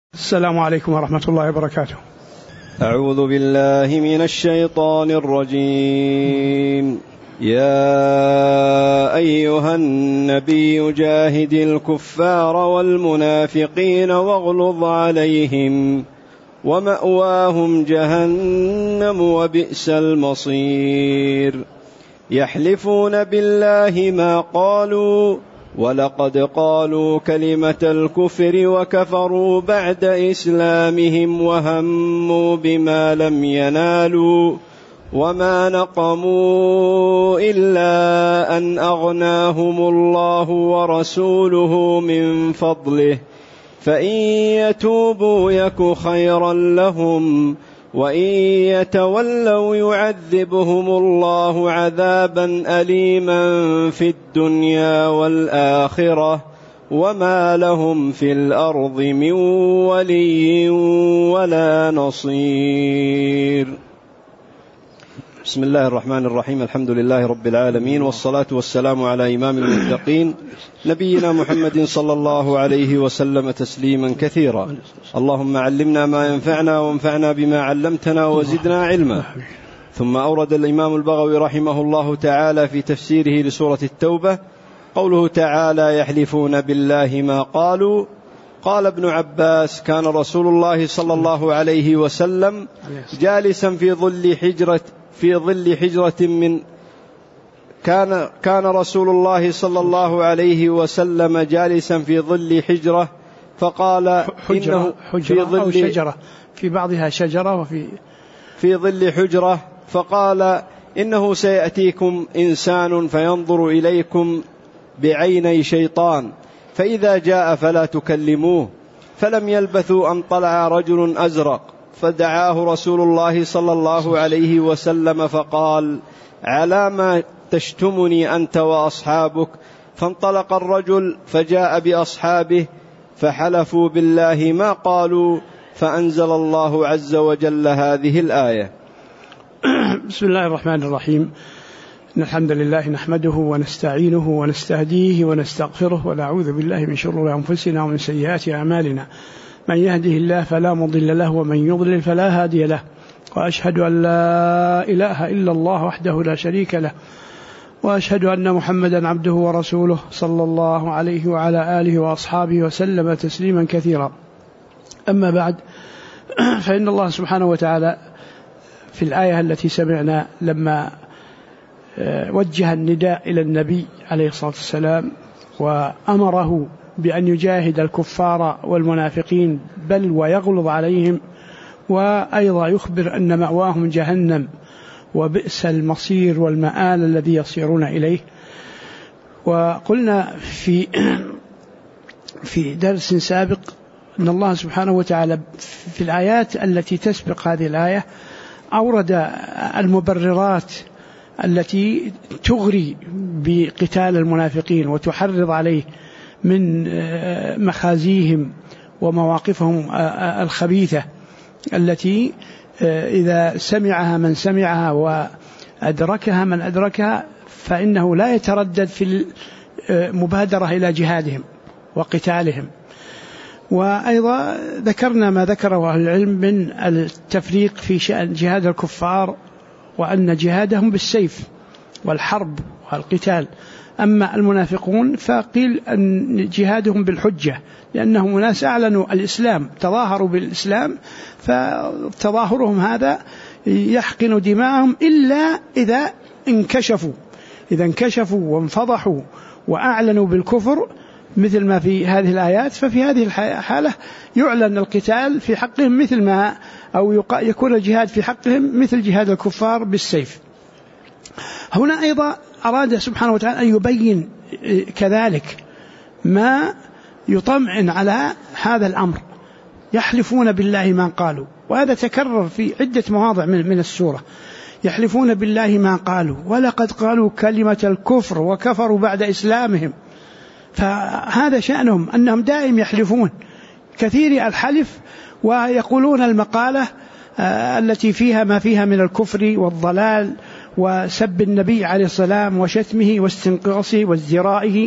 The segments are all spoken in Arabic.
السلام عليكم ورحمة الله وبركاته. أعوذ بالله من الشيطان الرجيم. يا أيها النبي جاهد الكفار والمنافقين واغلظ عليهم ومأواهم جهنم وبئس المصير. يحلفون بالله ما قالوا ولقد قالوا كلمة الكفر وكفروا بعد إسلامهم وهموا بما لم ينالوا وما نقموا إلا أن أغناهم الله ورسوله من فضله فإن يتوبوا يك خيرا لهم وإن يتولوا يعذبهم الله عذابا أليما في الدنيا والآخرة وما لهم في الأرض من ولي ولا نصير. بسم الله الرحمن الرحيم. الحمد لله رب العالمين، والصلاة والسلام على إمام المتقين نبينا محمد صلى الله عليه وسلم تسليما كثيرا. اللهم علمنا ما ينفعنا وانفعنا بما علمتنا وزدنا علما. ثم أورد الإمام البغوي رحمه الله تعالى في تفسيره لسورة التوبة قوله تعالى: يحلفون بالله ما قالوا. قال ابن عباس: كان رسول الله صلى الله عليه وسلم جالسا في ظل حجرة من كان رسول الله صلى الله عليه وسلم جالسا في ظل حجرة فقال حجرة أو شجرة، في بعضها شجرة في ظل حجرة، فقال: إنه سيأتيكم إنسان فينظر إليكم بعيني شيطان، فإذا جاء فلا تكلموه. فلم يلبثوا أن طلع رجل أزرق فدعاه رسول الله صلى الله عليه وسلم فقال: على ما تشتمني أنت وأصحابك؟ فانطلق الرجل فجاء بأصحابه فحلفوا بالله ما قالوا، فأنزل الله عز وجل هذه الآية. بسم الله الرحمن الرحيم. إن الحمد لله نحمده ونستعينه ونستهديه ونستغفره ونعوذ بالله من شرور أنفسنا ومن سيئات أعمالنا. من يهده الله فلا مضل له ومن يضلل فلا هادي له، وأشهد أن لا إله إلا الله وحده لا شريك له، وأشهد أن محمدا عبده ورسوله صلى الله عليه وعلى آله وأصحابه وسلم تسليما كثيرا. أما بعد، فإن الله سبحانه وتعالى في الآية التي سمعنا لما وجه النداء إلى النبي عليه الصلاة والسلام وأمره بأن يجاهد الكفار والمنافقين بل ويغلظ عليهم، وأيضا يخبر أن مأواهم جهنم وبئس المصير والمآل الذي يصيرون إليه. وقلنا في درس سابق أن الله سبحانه وتعالى في الآيات التي تسبق هذه الآية أورد المبررات التي تغري بقتال المنافقين وتحرض عليه من مخازيهم ومواقفهم الخبيثة التي إذا سمعها من سمعها وأدركها من أدركها فإنه لا يتردد في المبادرة إلى جهادهم وقتالهم. وأيضا ذكرنا ما ذكره أهل العلم من التفريق في شأن جهاد الكفار، وأن جهادهم بالسيف والحرب والقتال. أما المنافقون فقيل أن جهادهم بالحجة، لأنهم ناس أعلنوا الإسلام، تظاهروا بالإسلام، فتظاهرهم هذا يحقن دماءهم إلا إذا انكشفوا وانفضحوا وأعلنوا بالكفر مثل ما في هذه الآيات، ففي هذه الحالة يعلن القتال في حقهم مثل ما أو يكون الجهاد في حقهم مثل جهاد الكفار بالسيف. هنا أيضا أراد سبحانه وتعالى أن يبين كذلك ما يطمئن على هذا الأمر. يحلفون بالله ما قالوا، وهذا تكرر في عدة مواضع من السورة. يحلفون بالله ما قالوا ولقد قالوا كلمة الكفر وكفروا بعد إسلامهم. فهذا شأنهم أنهم دائم يحلفون كثير الحلف، ويقولون المقالة التي فيها ما فيها من الكفر والضلال وسب النبي عليه السلام وشتمه واستنقاصه وازدرائه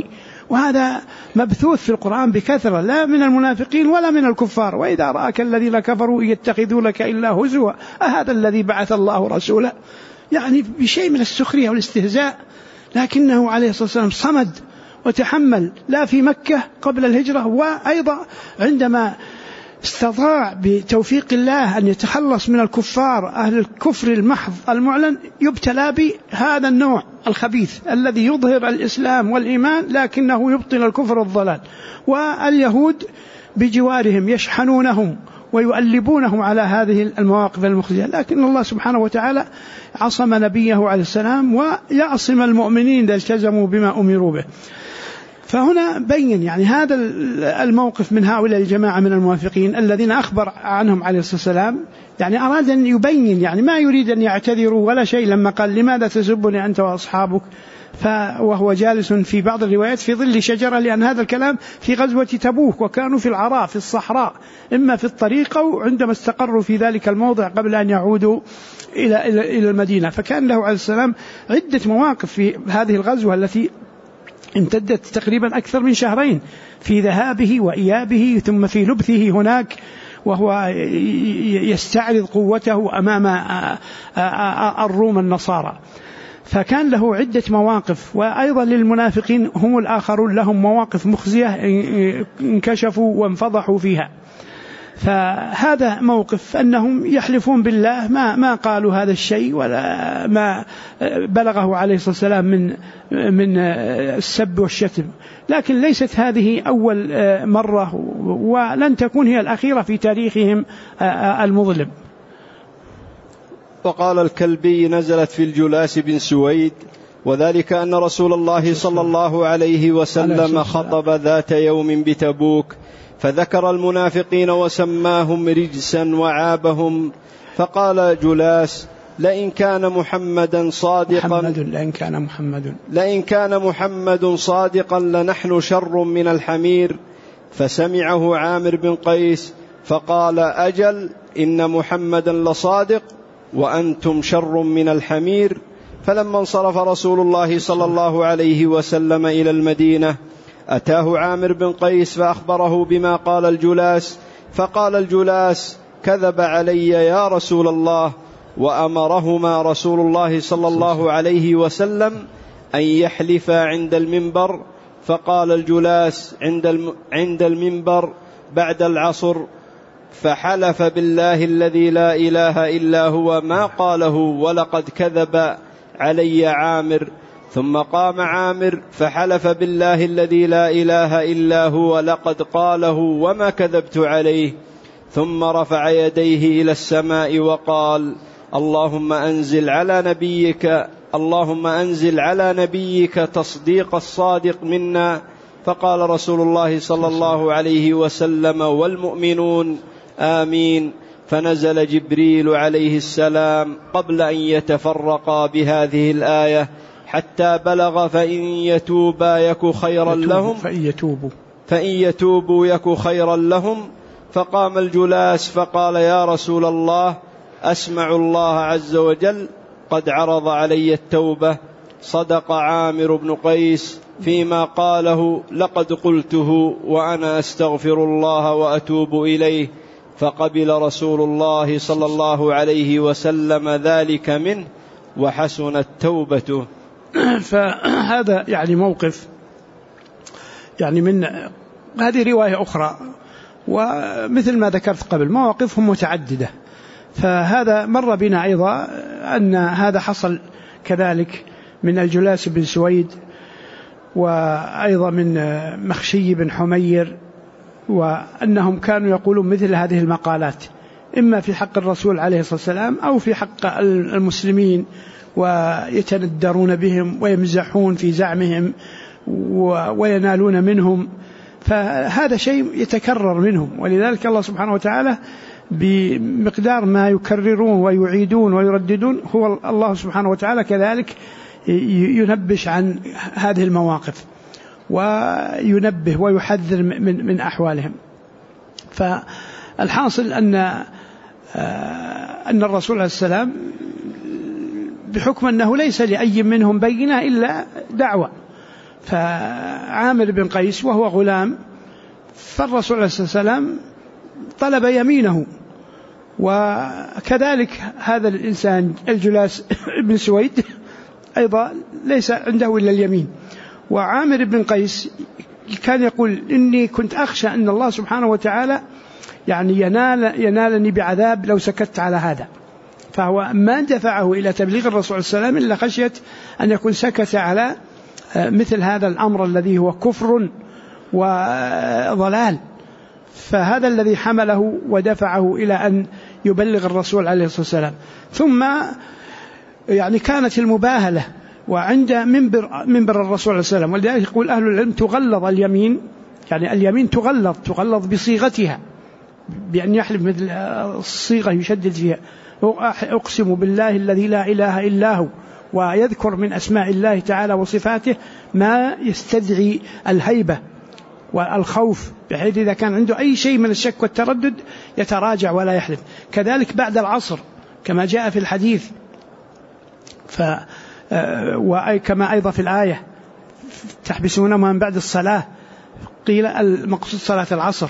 وهذا مبثوث في القرآن بكثرة، لا من المنافقين ولا من الكفار. وإذا رآك الذين كفروا يتخذونك إلا هزوا أهذا الذي بعث الله رسوله، يعني بشيء من السخرية والاستهزاء. لكنه عليه الصلاة والسلام صمد وتحمل، لا في مكة قبل الهجرة، وأيضا عندما استطاع بتوفيق الله أن يتخلص من الكفار أهل الكفر المحض المعلن، يبتلى بهذا النوع الخبيث الذي يظهر الإسلام والإيمان لكنه يبطل الكفر والضلال. واليهود بجوارهم يشحنونهم ويؤلبونهم على هذه المواقف المخزية، لكن الله سبحانه وتعالى عصم نبيه عليه السلام ويعصم المؤمنين إذا التزموا بما أمروا به. فهنا بين يعني هذا الموقف من هؤلاء الجماعة من المنافقين الذين أخبر عنهم عليه الصلاة والسلام، يعني أراد أن يبين، يعني ما يريد أن يعتذروا ولا شيء لما قال لماذا تسبني أنت وأصحابك، وهو جالس في بعض الروايات في ظل شجرة، لأن هذا الكلام في غزوة تبوك، وكانوا في العراء في الصحراء، إما في الطريق أو عندما استقروا في ذلك الموضع قبل أن يعودوا إلى المدينة. فكان له عليه السلام عدة مواقف في هذه الغزوة التي امتدت تقريبا أكثر من شهرين، في ذهابه وإيابه ثم في لبثه هناك وهو يستعرض قوته أمام الروم النصارى. فكان له عدة مواقف. وأيضا للمنافقين هم الآخرون لهم مواقف مخزية انكشفوا وانفضحوا فيها. فهذا موقف أنهم يحلفون بالله ما قالوا هذا الشيء ولا ما بلغه عليه الصلاة والسلام من السب والشتم، لكن ليست هذه أول مرة ولن تكون هي الأخيرة في تاريخهم المظلم. وقال الكلبي نزلت في الجلاس بن سويد، وذلك أن رسول الله صلى الله عليه وسلم خطب ذات يوم بتبوك فذكر المنافقين وسماهم رجسا وعابهم، فقال جلاس لئن كان محمد صادقا لنحن شر من الحمير. فسمعه عامر بن قيس فقال أجل إن محمدا لصادق وأنتم شر من الحمير. فلما انصرف رسول الله صلى الله عليه وسلم إلى المدينة أتاه عامر بن قيس فأخبره بما قال الجلاس، فقال الجلاس كذب علي يا رسول الله، وأمرهما رسول الله صلى الله عليه وسلم أن يحلفا عند المنبر. فقال الجلاس عند المنبر بعد العصر فحلف بالله الذي لا إله إلا هو ما قاله ولقد كذب علي عامر. ثم قام عامر فحلف بالله الذي لا إله إلا هو لقد قاله وما كذبت عليه. ثم رفع يديه إلى السماء وقال اللهم أنزل على نبيك تصديق الصادق منا. فقال رسول الله صلى الله عليه وسلم والمؤمنون آمين. فنزل جبريل عليه السلام قبل أن يتفرقا بهذه الآية حتى بلغ فإن يتوبوا يك خيرا لهم. فقام الجلاس فقال يا رسول الله أسمع الله عز وجل قد عرض علي التوبة. صدق عامر بن قيس فيما قاله لقد قلته وأنا أستغفر الله وأتوب إليه. فقبل رسول الله صلى الله عليه وسلم ذلك منه وحسنت توبته. فهذا يعني موقف، يعني من هذه رواية أخرى، ومثل ما ذكرت قبل مواقفهم متعددة. فهذا مر بنا أيضا أن هذا حصل كذلك من الجلاس بن سويد، وأيضا من مخشي بن حمير، وأنهم كانوا يقولون مثل هذه المقالات إما في حق الرسول عليه الصلاة والسلام أو في حق المسلمين، ويتندرون بهم ويمزحون في زعمهم وينالون منهم. فهذا شيء يتكرر منهم، ولذلك الله سبحانه وتعالى بمقدار ما يكررون ويعيدون ويرددون هو الله سبحانه وتعالى كذلك ينبش عن هذه المواقف وينبه ويحذر من أحوالهم. فالحاصل أن الرسول عليه السلام بحكم أنه ليس لأي منهم بينة إلا دعوة، فعامر بن قيس وهو غلام، فالرسول عليه الصلاة والسلام طلب يمينه، وكذلك هذا الإنسان الجلاس بن سويد أيضا ليس عنده إلا اليمين. وعامر بن قيس كان يقول إني كنت أخشى أن الله سبحانه وتعالى يعني ينالني بعذاب لو سكت على هذا، فهو ما دفعه إلى تبليغ الرسول صلى الله عليه وسلم إلا خشية أن يكون سكت على مثل هذا الأمر الذي هو كفر وضلال، فهذا الذي حمله ودفعه إلى أن يبلغ الرسول عليه الصلاة والسلام. ثم يعني كانت المباهلة وعند منبر الرسول عليه الصلاة والسلام، ولذلك يقول أهل العلم تغلظ اليمين، يعني اليمين تغلظ بصيغتها، بأن يحلف مثل الصيغة يشدد فيها، أقسم بالله الذي لا إله إلا هو، ويذكر من أسماء الله تعالى وصفاته ما يستدعي الهيبة والخوف، بحيث إذا كان عنده أي شيء من الشك والتردد يتراجع ولا يحلف. كذلك بعد العصر كما جاء في الحديث، وكما أيضا في الآية تحبسونهم من بعد الصلاة، قيل المقصود صلاة العصر،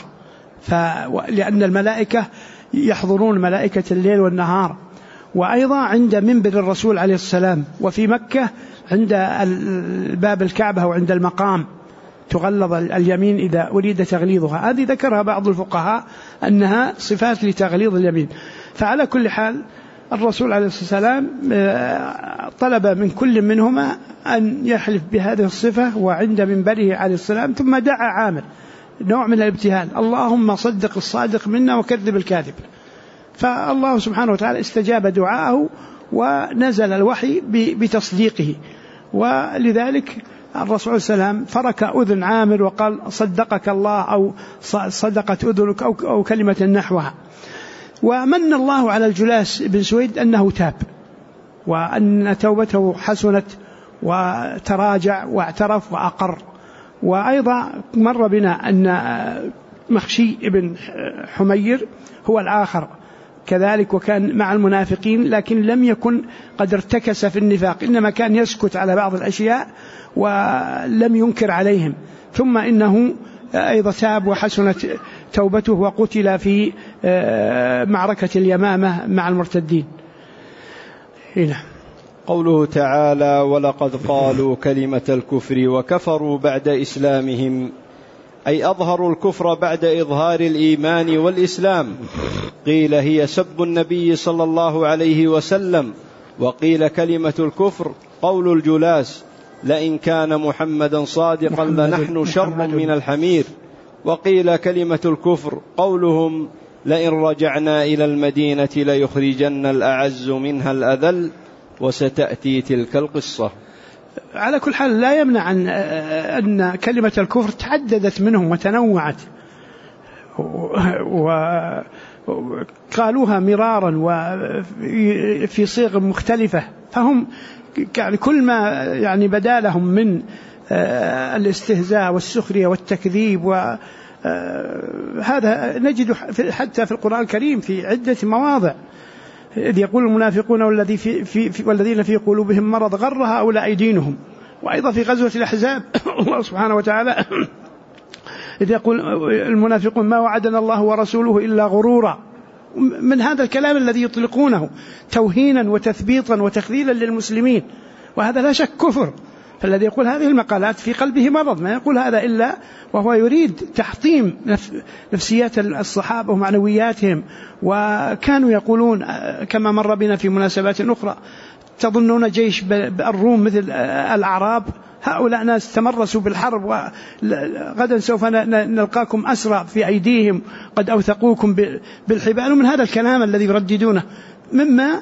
لأن الملائكة يحضرون ملائكة الليل والنهار. وأيضا عند منبر الرسول عليه السلام، وفي مكة عند باب الكعبة وعند المقام تغلظ اليمين إذا أريد تغليظها. هذه ذكرها بعض الفقهاء أنها صفات لتغليظ اليمين. فعلى كل حال الرسول عليه الصلاة والسلام طلب من كل منهما أن يحلف بهذه الصفة وعند منبره عليه السلام، ثم دعا عامر، نوع من الابتهال، اللهم صدق الصادق منا وكذب الكاذب. فالله سبحانه وتعالى استجاب دعاءه ونزل الوحي بتصديقه، ولذلك الرسول صلى الله عليه وسلم فرك أذن عامر وقال صدقك الله أو صدقت أذنك أو كلمة نحوها. ومن الله على الجلاس بن سويد أنه تاب، وأن توبته حسنت وتراجع واعترف وأقر. وأيضا مر بنا أن مخشي بن حمير هو الآخر كذلك، وكان مع المنافقين لكن لم يكن قد ارتكس في النفاق، إنما كان يسكت على بعض الأشياء ولم ينكر عليهم، ثم إنه أيضا تاب وحسنت توبته وقتل في معركة اليمامة مع المرتدين. هنا قوله تعالى ولقد قالوا كلمة الكفر وكفروا بعد إسلامهم، أي أظهروا الكفر بعد إظهار الإيمان والإسلام. قيل هي سب النبي صلى الله عليه وسلم، وقيل كلمة الكفر قول الجلاس لئن كان محمدا صادقا لنحن شر من الحمير. وقيل كلمة الكفر قولهم لئن رجعنا إلى المدينة ليخرجن الأعز منها الأذل، وستأتي تلك القصة. على كل حال لا يمنع أن كلمة الكفر تعددت منهم وتنوعت، وقالوها مرارا وفي صيغ مختلفة، فهم يعني كل ما يعني بدا لهم من الاستهزاء والسخرية والتكذيب، وهذا نجد حتى في القرآن الكريم في عدة مواضع، إذ يقول المنافقون والذين في قلوبهم مرض غر هؤلاء دينهم. وأيضا في غزوة الأحزاب الله سبحانه وتعالى إذ يقول المنافقون ما وعدنا الله ورسوله إلا غرورا، من هذا الكلام الذي يطلقونه توهينا وتثبيطا وتخذيلا للمسلمين، وهذا لا شك كفر. فالذي يقول هذه المقالات في قلبه مرض، ما يقول هذا إلا وهو يريد تحطيم نفسيات الصحابة ومعنوياتهم. وكانوا يقولون كما مر بنا في مناسبات أخرى تظنون جيش الروم مثل الأعراب، هؤلاء ناس تمرسوا بالحرب، وغدا سوف نلقاكم أسرى في أيديهم قد أوثقوكم بالحبال، ومن هذا الكلام الذي يرددونه مما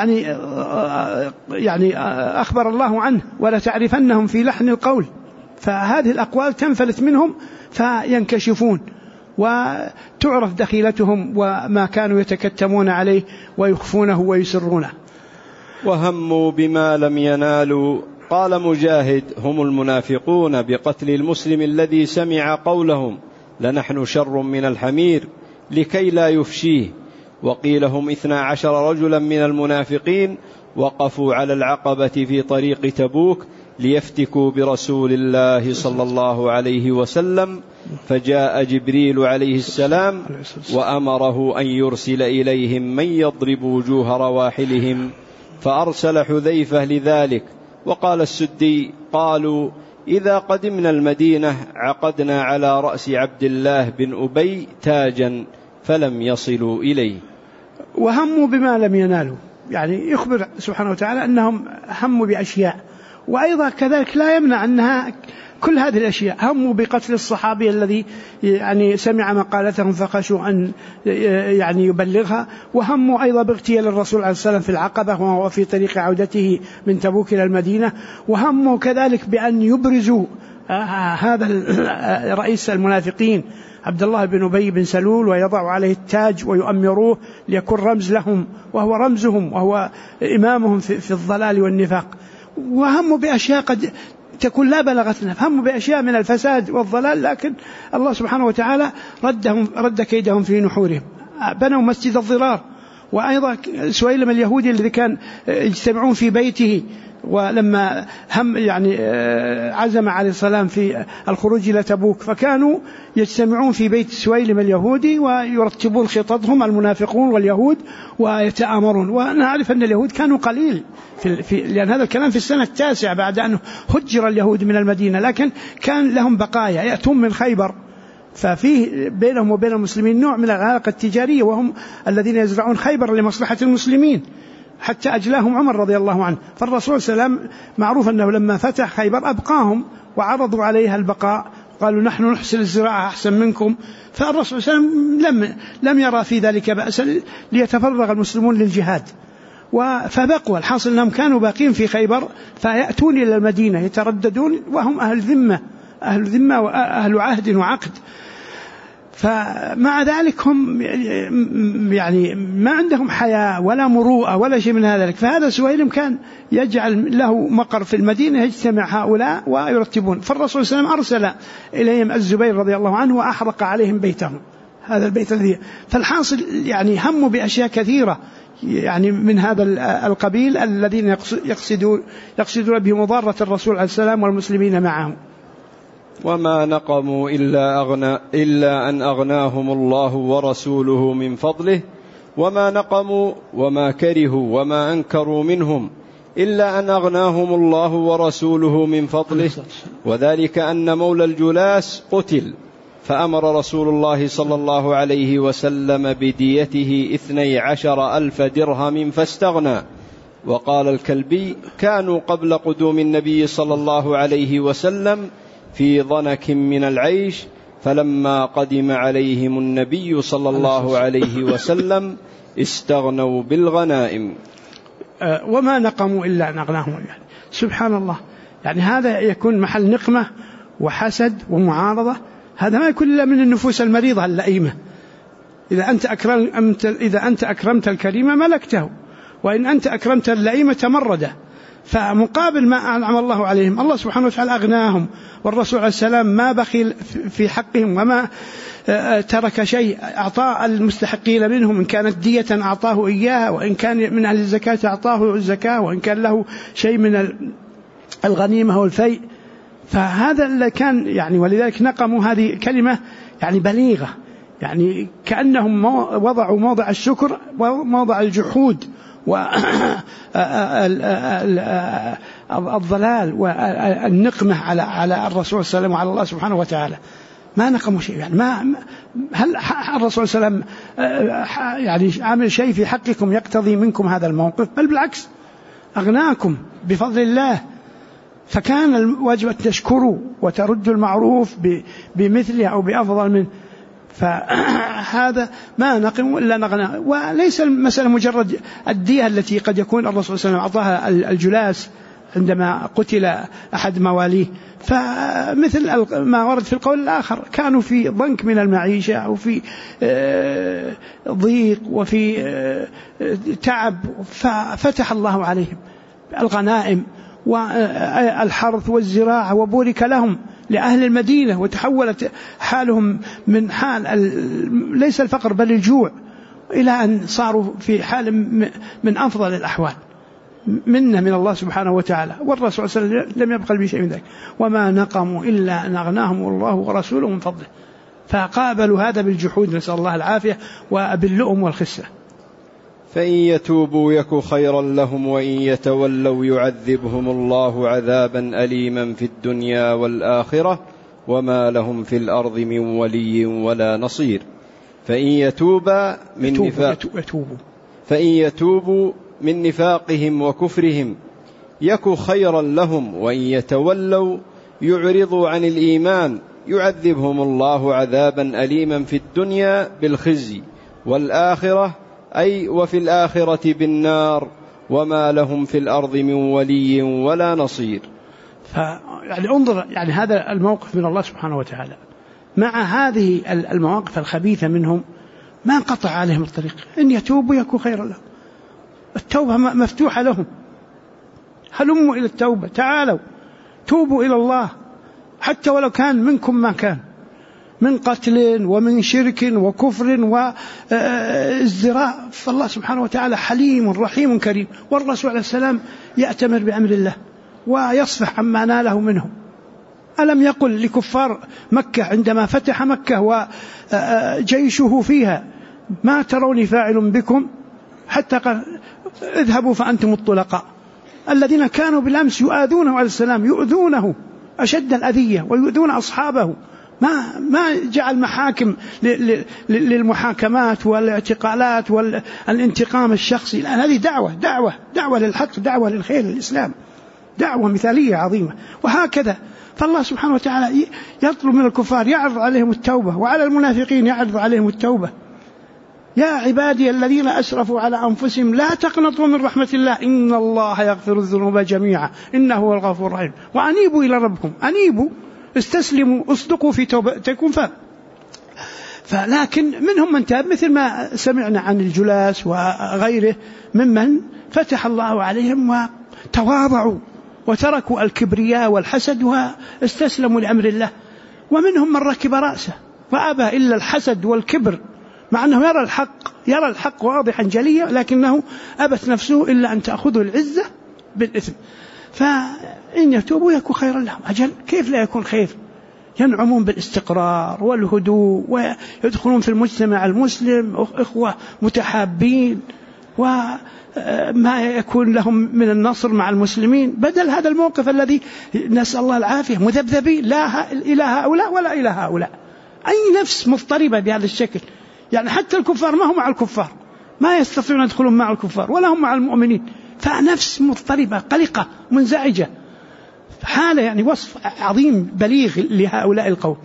يعني أخبر الله عنه ولا تعرفنهم في لحن القول. فهذه الأقوال تنفلت منهم فينكشفون وتعرف دخيلتهم وما كانوا يتكتمون عليه ويخفونه ويسرونه. وهموا بما لم ينالوا. قال مجاهد هم المنافقون بقتل المسلم الذي سمع قولهم لنحن شر من الحمير لكي لا يفشيه. وقيل هم 12 رجلا من المنافقين وقفوا على العقبة في طريق تبوك ليفتكوا برسول الله صلى الله عليه وسلم، فجاء جبريل عليه السلام وأمره أن يرسل إليهم من يضرب وجوه رواحلهم، فأرسل حذيفة لذلك. وقال السدي: قالوا: إذا قدمنا المدينة عقدنا على رأس عبد الله بن أبي تاجا، فلم يصلوا إليه. وهموا بما لم ينالوا، يعني يخبر سبحانه وتعالى أنهم هموا بأشياء، وأيضا كذلك لا يمنع أنها كل هذه الأشياء. هموا بقتل الصحابي الذي يعني سمع مقالتهم فخشوا أن يعني يبلغها، وهموا أيضا باغتيال الرسول عليه السلام في العقبة وهو في طريق عودته من تبوك إلى المدينة، وهموا كذلك بأن يبرزوا هذا رئيس المنافقين عبد الله بن أبي بن سلول ويضع عليه التاج ويؤمروه ليكون رمز لهم، وهو رمزهم وهو إمامهم في الضلال والنفاق. وهموا بأشياء قد تكون لا بلغتنا، فهموا بأشياء من الفساد والضلال، لكن الله سبحانه وتعالى رد كيدهم في نحورهم. بنوا مسجد الضرار، وأيضا سويلم اليهودي الذي كان يجتمعون في بيته، ولما هم يعني عزم عليه السلام في الخروج إلى تبوك، فكانوا يجتمعون في بيت سويلم اليهودي ويرتبون خططهم المنافقون واليهود ويتآمرون. ونعرف أن اليهود كانوا قليل لأن هذا الكلام في السنة 9 بعد أن هجر اليهود من المدينة، لكن كان لهم بقايا يأتون من خيبر، ففيه بينهم وبين المسلمين نوع من العلاقة التجارية، وهم الذين يزرعون خيبر لمصلحة المسلمين، حتى أجلاهم عمر رضي الله عنه. فالرسول صلى الله عليه وسلم معروف أنه لما فتح خيبر أبقاهم وعرضوا عليها البقاء، قالوا: نحن نحسن الزراعة أحسن منكم. فالرسول صلى الله عليه وسلم لم يرى في ذلك بأسا ليتفرغ المسلمون للجهاد، فبقوا. الحاصل أنهم كانوا باقين في خيبر، فيأتون إلى المدينة يترددون وهم أهل ذمة وأهل عهد وعقد. فمع ذلك هم يعني ما عندهم حياة ولا مروءة ولا شيء من هذا. فهذا سويلم كان يجعل له مقر في المدينة يجتمع هؤلاء ويرتبون. فالرسول صلى الله عليه وسلم أرسل إليهم الزبير رضي الله عنه وأحرق عليهم بيتهم، هذا البيت الذي. فالحاصل يعني هموا بأشياء كثيرة يعني من هذا القبيل الذين يقصدون بمضارة الرسول عليه السلام والمسلمين معهم. وما نقموا إلا أن أغناهم الله ورسوله من فضله، وما نقموا وما كرهوا وما أنكروا منهم إلا أن أغناهم الله ورسوله من فضله، وذلك أن مولى الجلاس قتل، فأمر رسول الله صلى الله عليه وسلم بديته 12,000 درهم فاستغنى. وقال الكلبي: كانوا قبل قدوم النبي صلى الله عليه وسلم في ضنك من العيش، فلما قدم عليهم النبي صلى الله عليه وسلم استغنوا بالغنائم. وما نقموا إلا أن أغناهم يعني. سبحان الله، يعني هذا يكون محل نقمة وحسد ومعارضة، هذا ما يكون إلا من النفوس المريضة اللئيمة. إذا أنت أكرمت الكريم ملكته، وإن أنت أكرمت اللئيمة تمرده. فمقابل ما أنعم الله عليهم الله سبحانه وتعالى أغناهم، والرسول عليه السلام ما بخل في حقهم وما ترك شيء، أعطى المستحقين منهم، إن كانت دية أعطاه إياها، وإن كان من أهل الزكاة أعطاه الزكاة، وإن كان له شيء من الغنيمة والفيء. فهذا اللي كان يعني، ولذلك نقموا هذه كلمة يعني بليغة، يعني كأنهم وضعوا موضع الشكر وموضع الجحود والضلال والنقمة على الرسول صلى الله عليه وسلم وعلى الله سبحانه وتعالى. ما نقموا شيء يعني. هل الرسول صلى الله عليه وسلم يعني عمل شيء في حقكم يقتضي منكم هذا الموقف؟ بل بالعكس، أغناكم بفضل الله، فكان الواجب أن تشكروا وتردوا المعروف بمثله أو بأفضل منه. فهذا ما نقم إلا نغنى. وليس المسألة مجرد الدية التي قد يكون الرسول صلى الله عليه وسلم أعطاها الجلاس عندما قتل أحد مواليه، فمثل ما ورد في القول الآخر، كانوا في ضنك من المعيشة أو في ضيق وفي تعب، ففتح الله عليهم الغنائم والحرث والزراعة وبورك لهم لأهل المدينة، وتحولت حالهم من حال ليس الفقر بل الجوع إلى أن صاروا في حال من أفضل الأحوال. منة من الله سبحانه وتعالى، والرسول صلى الله عليه وسلم لم يبخل بشيء من ذلك، وما نقموا إلا أن أغناهم الله ورسوله من فضله، فقابلوا هذا بالجحود نسأل الله العافية وباللؤم والخسة. فإن يتوبوا يك خيرا لهم وإن يتولوا يعذبهم الله عذابا أليما في الدنيا والآخرة وما لهم في الأرض من ولي ولا نصير. فإن يتوبوا من نفاقهم وكفرهم يك خيرا لهم وإن يتولوا يعرضوا عن الإيمان يعذبهم الله عذابا أليما في الدنيا بالخزي والآخرة أي وفي الآخرة بالنار وما لهم في الأرض من ولي ولا نصير. يعني انظر يعني هذا الموقف من الله سبحانه وتعالى مع هذه المواقف الخبيثة منهم ما انقطع عليهم الطريق. إن يتوبوا يكون خيرا لهم، التوبة مفتوحة لهم، هلموا إلى التوبة، تعالوا توبوا إلى الله حتى ولو كان منكم ما كان من قتل ومن شرك وكفر وازدراء، فالله سبحانه وتعالى حليم رحيم كريم، والرسول عليه السلام يأتمر بأمر الله ويصفح عما ناله منهم. ألم يقل لكفار مكة عندما فتح مكة وجيشه فيها ما تروني فاعل بكم حتى قال اذهبوا فأنتم الطلقاء، الذين كانوا بالأمس يؤذونه عليه السلام يؤذونه أشد الأذية ويؤذون أصحابه، ما جعل محاكم للمحاكمات والاعتقالات والانتقام الشخصي، لأن هذه دعوة للحق، دعوة للخير للإسلام، دعوة مثالية عظيمة. وهكذا فالله سبحانه وتعالى يطلب من الكفار يعرض عليهم التوبة، وعلى المنافقين يعرض عليهم التوبة. يا عبادي الذين أسرفوا على أنفسهم لا تقنطوا من رحمة الله إن الله يغفر الذنوب جميعا إنه هو الغفور الرحيم وأنيبوا إلى ربكم، أنيبوا استسلموا اصدقوا في توبتكم. فلكن منهم من تاب، مثل ما سمعنا عن الجلاس وغيره ممن فتح الله عليهم وتواضعوا وتركوا الكبرياء والحسد واستسلموا لأمر الله. ومنهم من ركب رأسه فأبى إلا الحسد والكبر، مع أنه يرى الحق واضحا جليا، لكنه أبت نفسه إلا أن تأخذه العزة بالإثم. فإن يتوبوا يكون خيرا لهم. أجل كيف لا يكون خير؟ ينعمون بالاستقرار والهدوء ويدخلون في المجتمع المسلم إخوة متحابين، وما يكون لهم من النصر مع المسلمين، بدل هذا الموقف الذي نسأل الله العافية مذبذبين لا إلى هؤلاء ولا إلى هؤلاء. أي نفس مضطربة بهذا الشكل، يعني حتى الكفار ما هم مع الكفار، ما يستطيعون أن يدخلون مع الكفار ولا هم مع المؤمنين، فنفس مضطربة قلقة منزعجة، حالة يعني وصف عظيم بليغ لهؤلاء القوم.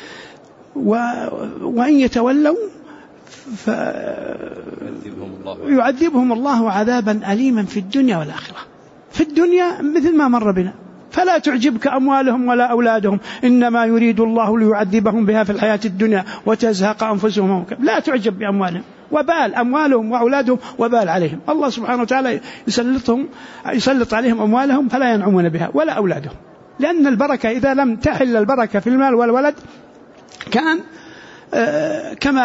وإن يتولوا يعذبهم الله عذابا أليما في الدنيا والآخرة. في الدنيا مثل ما مر بنا، فلا تعجبك أموالهم ولا أولادهم إنما يريد الله ليعذبهم بها في الحياة الدنيا وتزهق أنفسهم. لا تعجب بأموالهم، وبال أموالهم وأولادهم وبال عليهم. الله سبحانه وتعالى يسلط عليهم أموالهم فلا ينعمون بها ولا أولادهم، لأن البركة إذا لم تحل البركة في المال والولد كان كما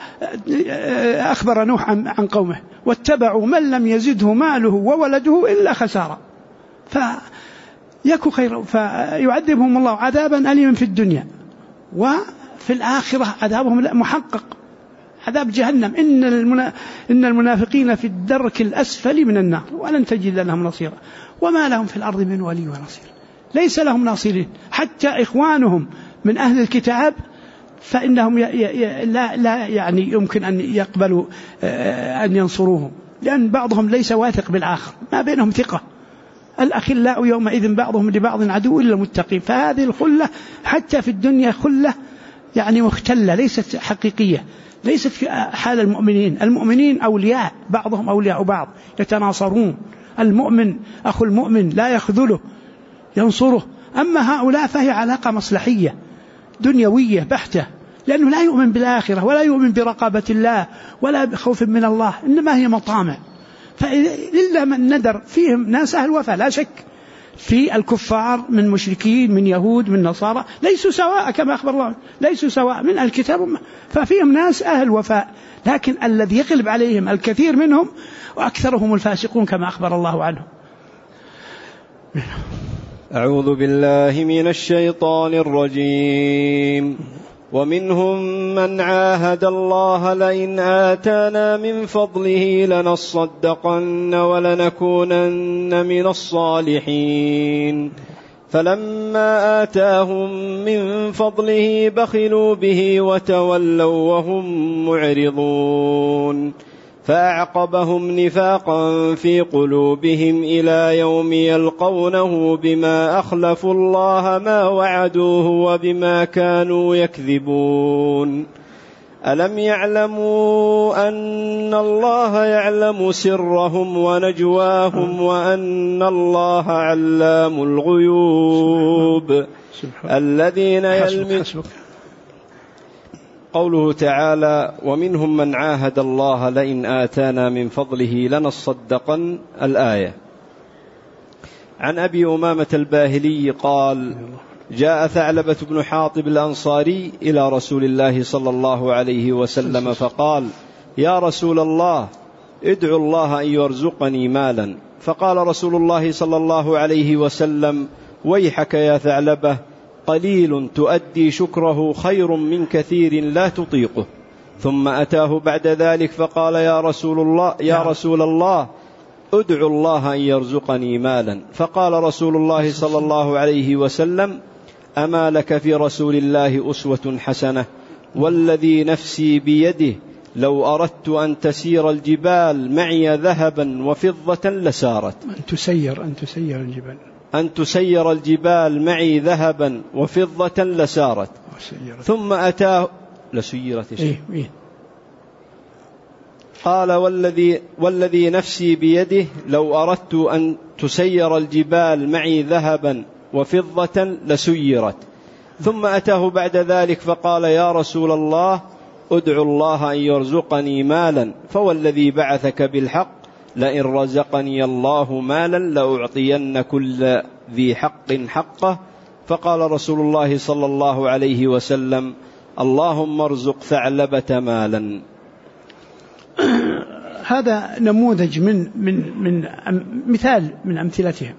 أخبر نوح عن قومه واتبعوا من لم يزده ماله وولده إلا خسارة. فيكون خير، فيعذبهم الله عذابا أليما في الدنيا، وفي الآخرة عذابهم محقق، عذاب جهنم. إن المنافقين في الدرك الأسفل من النار ولن تجد لهم نصيرا وما لهم في الأرض من ولي ونصير. ليس لهم ناصرين، حتى إخوانهم من أهل الكتاب فإنهم لا يعني يمكن أن يقبلوا أن ينصروهم، لأن بعضهم ليس واثق بالآخر، ما بينهم ثقة. الأخلاء يومئذ بعضهم لبعض عدو إلا المتقين. فهذه الخلة حتى في الدنيا خلة يعني مختلة، ليست حقيقية، ليست حال المؤمنين. المؤمنين أولياء، بعضهم أولياء بعض، يتناصرون. المؤمن أخو المؤمن لا يخذله، ينصره. أما هؤلاء فهي علاقة مصلحية دنيوية بحتة، لأنه لا يؤمن بالآخرة ولا يؤمن برقابة الله ولا بخوف من الله، إنما هي مطامع. فإلا من ندر فيهم ناس أهل وفاء، لا شك في الكفار من مشركين من يهود من نصارى ليسوا سواء كما أخبر الله، ليسوا سواء من الكتاب، ففيهم ناس أهل وفاء، لكن الذي يغلب عليهم الكثير منهم وأكثرهم الفاسقون كما أخبر الله عنهم. أعوذ بالله من الشيطان الرجيم. ومنهم من عاهد الله لئن آتانا من فضله لنصدقن ولنكونن من الصالحين فلما آتاهم من فضله بخلوا به وتولوا وهم معرضون فأعقبهم نفاقا في قلوبهم إلى يوم يلقونه بما أخلفوا الله ما وعدوه وبما كانوا يكذبون ألم يعلموا أن الله يعلم سرهم ونجواهم وأن الله علام الغيوب الذين يلمزون. قوله تعالى ومنهم من عاهد الله لئن آتانا من فضله لنصدقن الآية. عن أبي أمامة الباهلي قال جاء ثعلبة بن حاطب الأنصاري إلى رسول الله صلى الله عليه وسلم فقال يا رسول الله ادعو الله أن يرزقني مالا. فقال رسول الله صلى الله عليه وسلم ويحك يا ثعلبة قليل تؤدي شكره خير من كثير لا تطيقه. ثم أتاه بعد ذلك فقال يا رسول الله ادعو الله أن يرزقني مالا. فقال رسول الله صلى الله عليه وسلم أما لك في رسول الله أسوة حسنة والذي نفسي بيده لو أردت أن تسير الجبال معي ذهبا وفضة لسارت. أن تسير الجبال معي ذهبا وفضة لسارت. ثم أتاه لسيرت قال والذي نفسي بيده لو أردت أن تسير الجبال معي ذهبا وفضة لسيرت. ثم أتاه بعد ذلك فقال يا رسول الله ادعو الله أن يرزقني مالا فوالذي بعثك بالحق لئن رزقني الله مالا لأعطين كل ذي حق حقه. فقال رسول الله صلى الله عليه وسلم اللهم ارزق ثعلبة مالا. هذا نموذج من مثال من أمثلتهم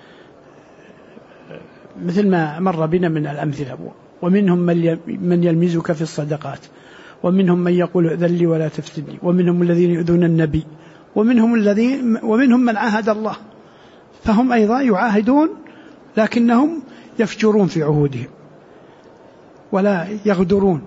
مثل ما مر بنا من الأمثلة. ومنهم من يلمزك في الصدقات ومنهم من يقول ائذن لي ولا تفتني ومنهم الذين يؤذون النبي ومنهم من عاهد الله فهم أيضا يعاهدون لكنهم يفجرون في عهودهم ولا يغدرون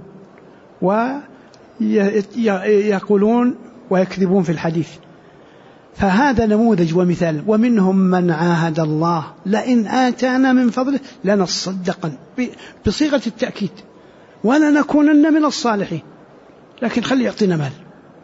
ويقولون ويكذبون في الحديث. فهذا نموذج ومثال. ومنهم من عاهد الله لئن آتانا من فضله لنصدقن بصيغة التأكيد ولنكونن من الصالحين لكن خلي يعطينا مال.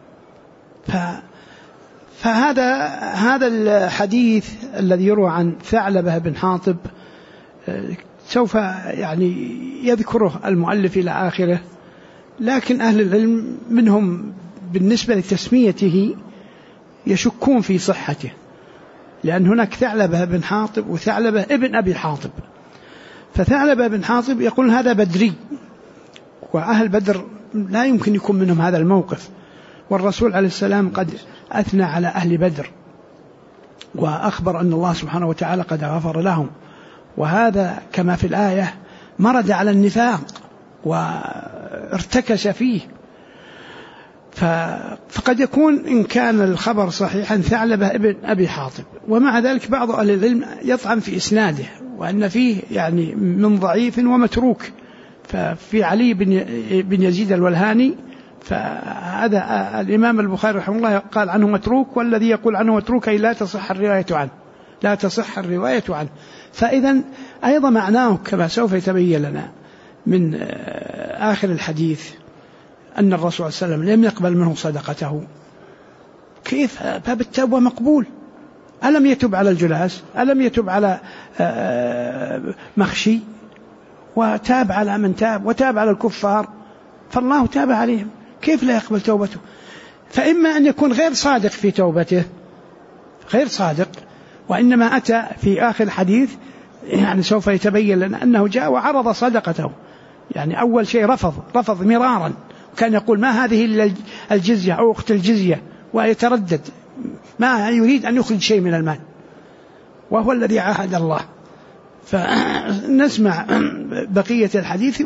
فهذا الحديث الذي يروى عن ثعلبة بن حاطب سوف يعني يذكره المؤلف إلى آخره، لكن أهل العلم منهم بالنسبة لتسميته يشكون في صحته، لأن هناك ثعلبة بن حاطب وثعلبة ابن أبي حاطب. فثعلبة بن حاطب يقول هذا بدري، وأهل بدر لا يمكن يكون منهم هذا الموقف، والرسول عليه السلام قد أثنى على أهل بدر وأخبر أن الله سبحانه وتعالى قد غفر لهم، وهذا كما في الآية مرد على النفاق وارتكس فيه. فقد يكون إن كان الخبر صحيحا ثعلبة ابن أبي حاطب، ومع ذلك بعض أهل العلم يطعن في إسناده وأن فيه يعني من ضعيف ومتروك. ففي علي بن يزيد الولهاني، فهذا الإمام البخاري رحمه الله قال عنه متروك، والذي يقول عنه متروك أي لا تصح الرواية عنه. فإذا أيضا معناه كما سوف يتبين لنا من آخر الحديث أن الرسول صلى الله عليه وسلم لم يقبل منه صدقته. كيف؟ باب التوبة مقبول. ألم يتب على الجلاس؟ ألم يتب على مخشي؟ وتاب على من تاب وتاب على الكفار، فالله تاب عليهم، كيف لا يقبل توبته؟ فإما أن يكون غير صادق في توبته، غير صادق، وإنما أتى في آخر الحديث يعني سوف يتبين لنا أنه جاء وعرض صدقته. يعني أول شيء رفض مرارا، وكان يقول ما هذه إلا الجزية أو أخت الجزية، ويتردد ما يريد أن يخرج شيء من المال. وهو الذي عاهد الله. فنسمع بقية الحديث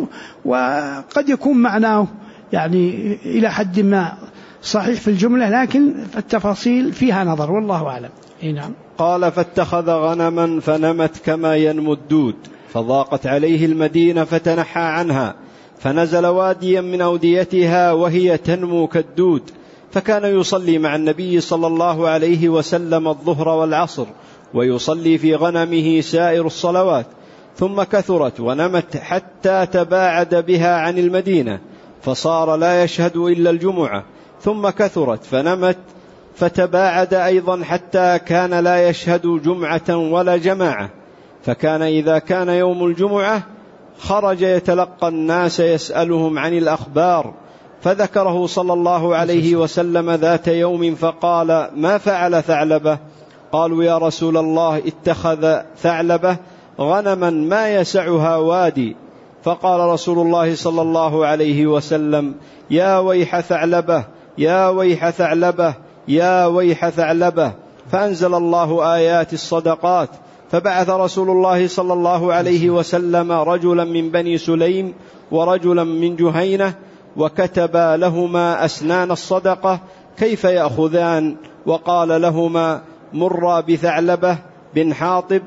وقد يكون معناه يعني إلى حد ما صحيح في الجملة، لكن التفاصيل فيها نظر والله أعلم. نعم. قال: فاتخذ غنما فنمت كما ينمو الدود، فضاقت عليه المدينة فتنحى عنها، فنزل واديا من أوديتها وهي تنمو كالدود، فكان يصلي مع النبي صلى الله عليه وسلم الظهر والعصر، ويصلي في غنمه سائر الصلوات، ثم كثرت ونمت حتى تباعد بها عن المدينة، فصار لا يشهد إلا الجمعة، ثم كثرت فنمت فتباعد أيضا حتى كان لا يشهد جمعة ولا جماعة، فكان إذا كان يوم الجمعة خرج يتلقى الناس يسألهم عن الأخبار، فذكره صلى الله عليه وسلم ذات يوم فقال: ما فعل ثعلبة؟ قالوا: يا رسول الله، اتخذ ثعلبة غنما ما يسعها وادي. فقال رسول الله صلى الله عليه وسلم: يا ويح ثعلبة، يا ويح ثعلبة، يا ويح ثعلبة. فأنزل الله آيات الصدقات، فبعث رسول الله صلى الله عليه وسلم رجلا من بني سليم ورجلا من جهينة، وكتبا لهما أسنان الصدقة كيف يأخذان، وقال لهما: مرا بثعلبة بن حاطب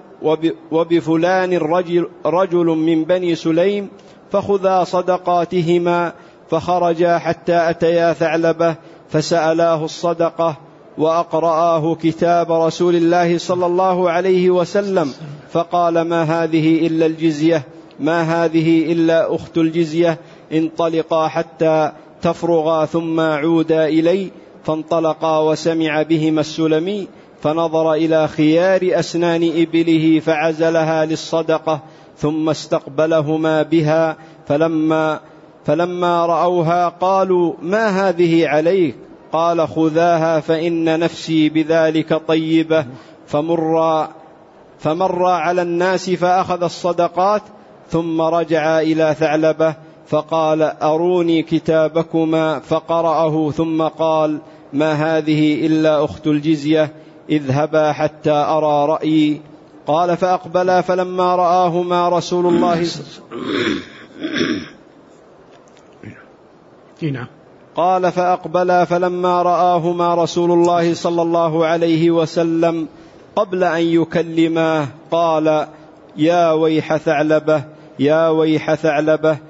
وبفلان رجل من بني سليم فخذا صدقاتهما. فخرجا حتى أتيا ثعلبة فسألاه الصدقة، وأقرآه كتاب رسول الله صلى الله عليه وسلم، فقال: ما هذه إلا الجزية، ما هذه إلا أخت الجزية، انطلقا حتى تفرغا ثم عودا إلي. فانطلقا وسمع بهما السلمي، فنظر إلى خيار أسنان إبله فعزلها للصدقة، ثم استقبلهما بها، فلما رأوها قالوا: ما هذه عليك؟ قال: خذاها فإن نفسي بذلك طيبة. فمر على الناس فأخذ الصدقات، ثم رجع إلى ثعلبة فقال: أروني كتابكما. فقرأه ثم قال: ما هذه إلا أخت الجزية، اذهبا حتى أرى رأيي. قال: فأقبلا فلما رآهما رسول الله قال: فأقبلا فلما رآهما رسول الله صلى الله عليه وسلم قبل أن يكلماه قال: يا ويح ثعلبة، يا ويح ثعلبة.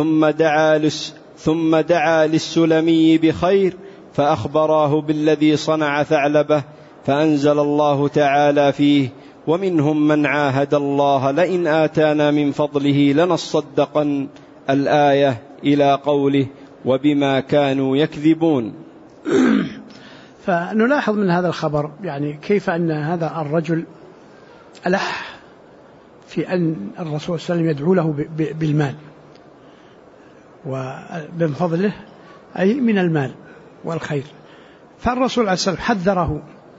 ثم دعا للسلمي بخير، فأخبراه بالذي صنع ثعلبة، فأنزل الله تعالى فيه: ومنهم من عاهد الله لئن آتانا من فضله لنصدقن، الآية إلى قوله: وبما كانوا يكذبون. فنلاحظ من هذا الخبر يعني كيف أن هذا الرجل ألح في أن الرسول صلى الله عليه وسلم يدعو له بالمال ومن فضله، أي من المال والخير. فالرسول عليه السلام حذره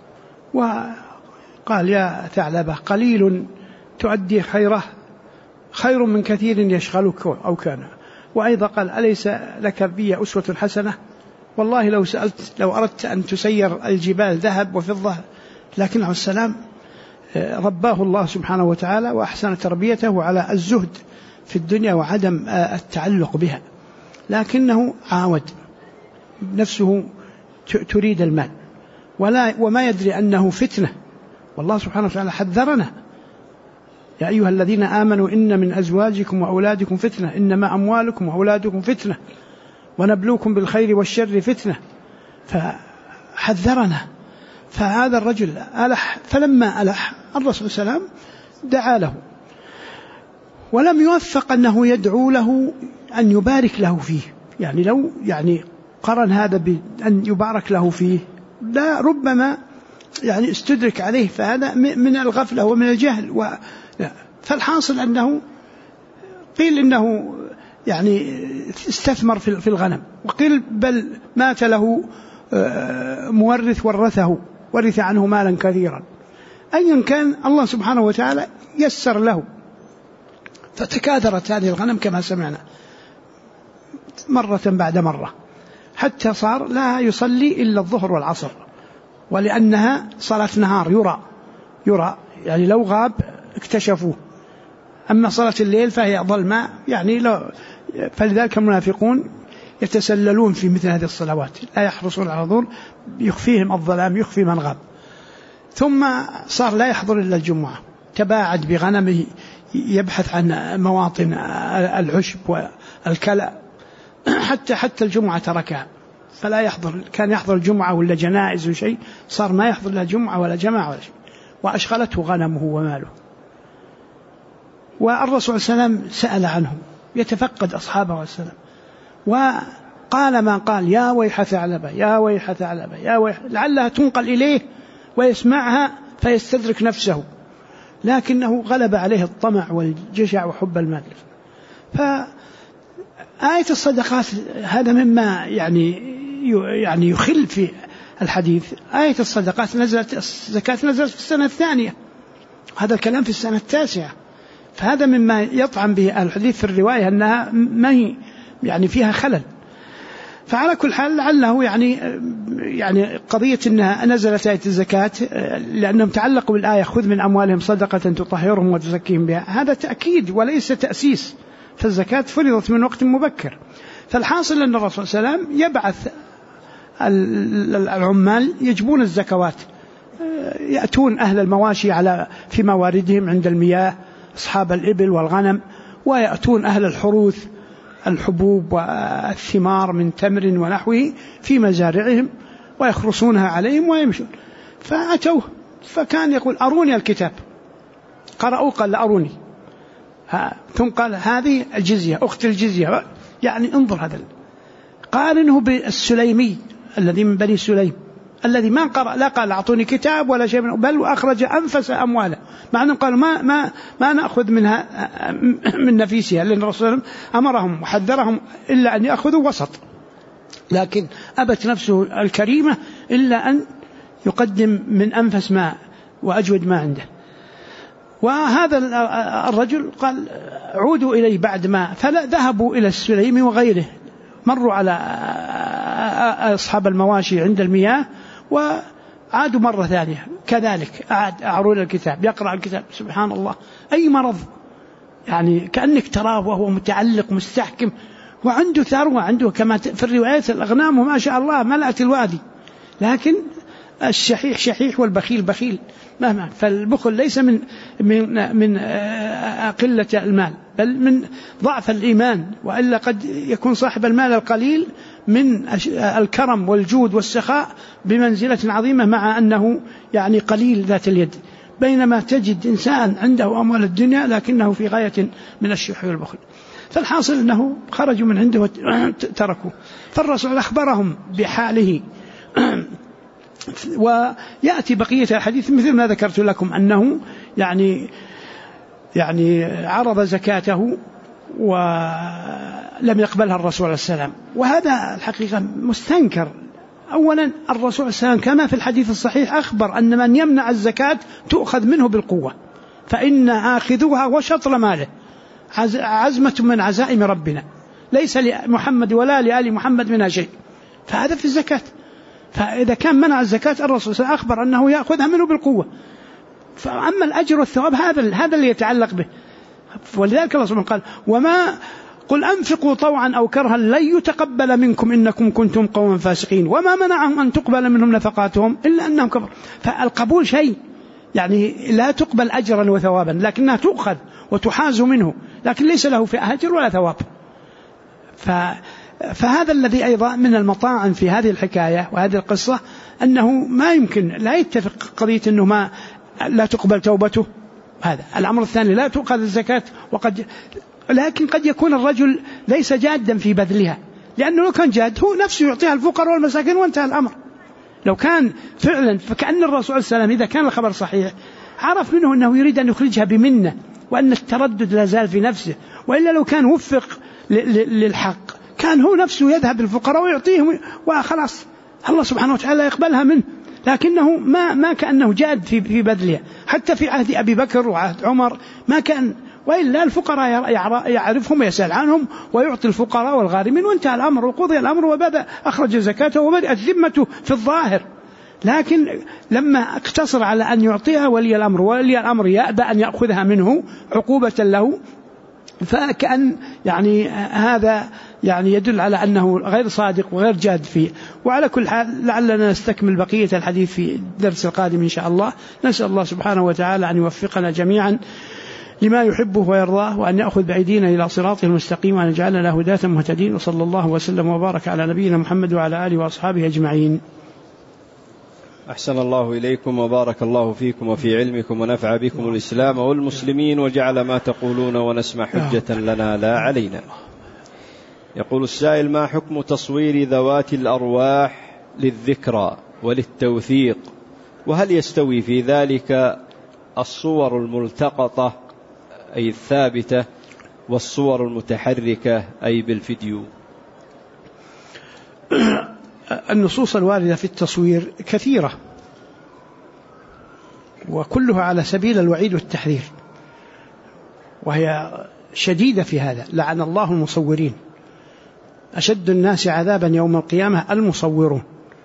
وقال: يا ثعلبة، قليل تؤدي خيره خير من كثير يشغلك أو كان. وأيضا قال: أليس لك بي أسوة حسنة؟ والله لو أردت أن تسير الجبال ذهب وفضة، لكن عليه السلام رباه الله سبحانه وتعالى وأحسن تربيته على الزهد في الدنيا وعدم التعلق بها، لكنه عاود نفسه تريد المال وما يدري أنه فتنة. والله سبحانه وتعالى حذرنا: يا أيها الذين آمنوا إن من أزواجكم وأولادكم فتنة، إنما أموالكم وأولادكم فتنة ونبلوكم بالخير والشر فتنة. فحذرنا. فهذا الرجل ألح، فلما ألح الرسول صلى الله عليه وسلم دعا له، ولم يوفق أنه يدعو له أن يبارك له فيه. يعني لو قرن هذا بأن يبارك له فيه لا ربما استدرك عليه، فهذا من الغفلة ومن الجهل. فالحاصل أنه قيل إنه استثمر في الغنم، وقيل بل مات له مورث ورث عنه مالا كثيرا. أيا كان الله سبحانه وتعالى يسر له، فتكاثرت هذه الغنم كما سمعنا مرة بعد مرة، حتى صار لا يصلي إلا الظهر والعصر، ولأنها صلاة نهار يرى يعني لو غاب اكتشفوه. أما صلاة الليل فهي ظلماء، يعني فلذلك المنافقون يتسللون في مثل هذه الصلوات، لا يحرصون على الحضور، يخفيهم الظلام، يخفي من غاب. ثم صار لا يحضر إلا الجمعة، تباعد بغنمه يبحث عن مواطن العشب والكلأ، حتى الجمعة تركها فلا يحضر. كان يحضر الجمعة ولا جنائز وشيء، صار ما يحضر لا جمعة ولا جماعة ولا شيء، وأشغلته غنمه وماله. والرسول صلى الله عليه وسلم سأل عنهم، يتفقد أصحابه والسلام، وقال ما قال: يا ويح ثعلبة، يا ويح ثعلبة، يا ويح، لعلها تنقل إليه ويسمعها فيستدرك نفسه، لكنه غلب عليه الطمع والجشع وحب المال. فآية الصدقات هذا مما يعني يخل في الحديث. آية الصدقات نزلت، الزكاة نزلت في السنة الثانية، هذا الكلام في السنة التاسعة، فهذا مما يطعن به الحديث في الرواية أنها ما هي يعني فيها خلل. فعلى كل حال لعله يعني قضية أنها نزلت آية الزكاة لأنهم تعلقوا بالآية: خذ من أموالهم صدقة تطهرهم وتزكيهم بها، هذا تأكيد وليس تأسيس، فالزكاة فرضت من وقت مبكر. فالحاصل أن الرسول صلى الله عليه وسلم يبعث العمال يجبون الزكوات، يأتون أهل المواشي في مواردهم عند المياه، أصحاب الإبل والغنم، ويأتون أهل الحروث الحبوب والثمار من تمر ونحوه في مزارعهم ويخرصونها عليهم ويمشون. فأتوه فكان يقول: أروني الكتاب. قرأوا قال: أروني. ثم قال: هذه الجزية، أخت الجزية، يعني انظر هذا. قارنه بالسليمي الذي من بني سليم الذي ما قرأ، لا قال أعطوني كتاب ولا شيء بل وأخرج أنفس أمواله، مع أنهم قالوا ما نأخذ منها من نفيسها، لأن الرسول أمرهم وحذرهم إلا أن يأخذوا وسط، لكن أبت نفسه الكريمة إلا أن يقدم من أنفس ما وأجود ما عنده. وهذا الرجل قال: عودوا إلي بعد ما، فذهبوا إلى السليم وغيره، مروا على أصحاب المواشي عند المياه وعادوا مرة ثانية كذلك، أعرون الكتاب، يقرأ الكتاب، سبحان الله، أي مرض، يعني كأنك تراه وهو متعلق مستحكم وعنده ثروة، عنده كما في الروايات الأغنام وما شاء الله ملأت الوادي، لكن الشحيح شحيح والبخيل بخيل مهما. فالبخل ليس من قلة المال، بل من ضعف الإيمان، وإلا قد يكون صاحب المال القليل من الكرم والجود والسخاء بمنزلة عظيمة، مع أنه يعني قليل ذات اليد، بينما تجد إنسان عنده أموال الدنيا لكنه في غاية من الشح والبخل. فالحاصل أنه خرجوا من عنده وتركوا، فالرسول أخبرهم بحاله. ويأتي بقية الحديث مثل ما ذكرت لكم، أنه يعني عرض زكاته ولم يقبلها الرسول عليه السلام، وهذا الحقيقة مستنكر. أولا الرسول عليه السلام كما في الحديث الصحيح أخبر أن من يمنع الزكاة تؤخذ منه بالقوة، فإن آخذوها وشطر ماله عزمة من عزائم ربنا، ليس لمحمد ولا لآل محمد منها شيء، فهذا في الزكاة. فإذا كان منع الزكاة الرسول صلى الله عليه وسلم أخبر أنه يأخذها منه بالقوة. فأما الأجر والثواب هذا اللي يتعلق به. ولذلك الله سبحانه قال: وما قل أنفقوا طوعا أو كرها لن يتقبل منكم إنكم كنتم قوما فاسقين وما منعهم أن تقبل منهم نفقاتهم إلا أنهم كفروا. فالقبول شيء، يعني لا تقبل أجرا وثوابا، لكنها تؤخذ وتحاز منه، لكن ليس له في أجر ولا ثواب. فهذا الذي أيضا من المطاعن في هذه الحكاية وهذه القصة، أنه ما يمكن لا يتفق قضية أنه ما لا تقبل توبته، هذا الأمر الثاني لا تؤخذ الزكاة، لكن قد يكون الرجل ليس جادا في بذلها، لأنه لو كان جاد هو نفسه يعطيها الفقراء والمساكين وانتهى الأمر. لو كان فعلا، فكأن الرسول صلى الله عليه وسلم إذا كان الخبر صحيح عرف منه أنه يريد أن يخرجها بمنة، وأن التردد لا زال في نفسه، وإلا لو كان وفق للحق كان هو نفسه يذهب للفقراء ويعطيهم وخلاص الله سبحانه وتعالى يقبلها منه، لكنه ما كأنه جاد في بذلها. حتى في عهد أبي بكر وعهد عمر ما كان، وإلا الفقراء يعرفهم ويسأل عنهم ويعطي الفقراء والغارمين وانتهى الأمر وقضي الأمر، وبدأ أخرج زكاته وبدأت ذمته في الظاهر. لكن لما اقتصر على أن يعطيها ولي الأمر، ولي الأمر يأبى أن يأخذها منه عقوبة له، فكأن يعني هذا يعني يدل على أنه غير صادق وغير جاد فيه. وعلى كل حال لعلنا نستكمل بقية الحديث في الدرس القادم إن شاء الله. نسأل الله سبحانه وتعالى أن يوفقنا جميعا لما يحبه ويرضاه، وأن يأخذ بأيدينا إلى صراطه المستقيم، وأن يجعلنا هداة مهتدين. وصلى الله وسلم وبارك على نبينا محمد وعلى آله وأصحابه أجمعين. أحسن الله إليكم وبارك الله فيكم وفي علمكم، ونفع بكم الإسلام والمسلمين، وجعل ما تقولون ونسمع حجة لنا لا علينا. يقول السائل: ما حكم تصوير ذوات الأرواح للذكرى وللتوثيق؟ وهل يستوي في ذلك الصور الملتقطة أي الثابتة والصور المتحركة أي بالفيديو؟ النصوص الواردة في التصوير كثيرة، وكلها على سبيل الوعيد والتحذير، وهي شديدة في هذا. لعن الله المصورين، أشد الناس عذابا يوم القيامة المصورون،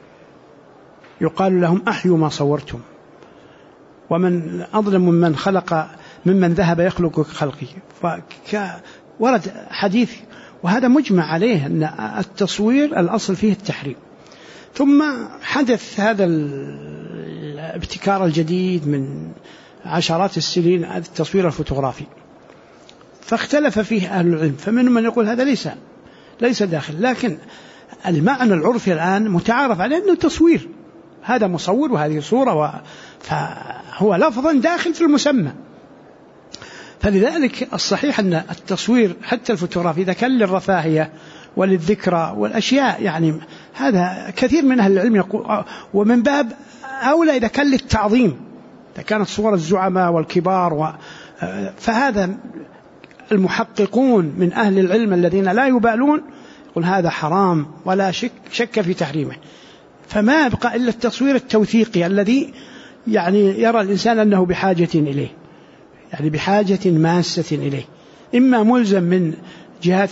يقال لهم أحيوا ما صورتم، ومن أظلم ممن ذهب يخلق خلقه. ورد حديث، وهذا مجمع عليه، أن التصوير الأصل فيه التحريم. ثم حدث هذا الابتكار الجديد من عشرات السنين، التصوير الفوتوغرافي، فاختلف فيه أهل العلم، فمنهم من يقول هذا ليس داخل، لكن المعنى العرفي الآن متعارف عليه أنه تصوير، هذا مصور وهذه صورة، فهو لفظا داخل في المسمى. فلذلك الصحيح أن التصوير حتى الفوتوغرافي إذا كان للرفاهية وللذكرى والأشياء، يعني هذا كثير من أهل العلم يقول، ومن باب أولى إذا كان للتعظيم، إذا كانت صور الزعماء والكبار فهذا المحققون من أهل العلم الذين لا يبالون يقول هذا حرام ولا شك في تحريمه. فما يبقى إلا التصوير التوثيقي الذي يعني يرى الإنسان أنه بحاجة إليه، يعني بحاجة ماسة إليه، إما ملزم من جهات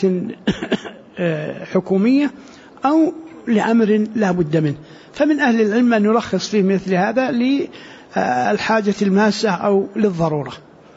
حكومية أو لأمر لا بد منه. فمن أهل العلم أن يلخص فيه مثل هذا للحاجة الماسة أو للضرورة.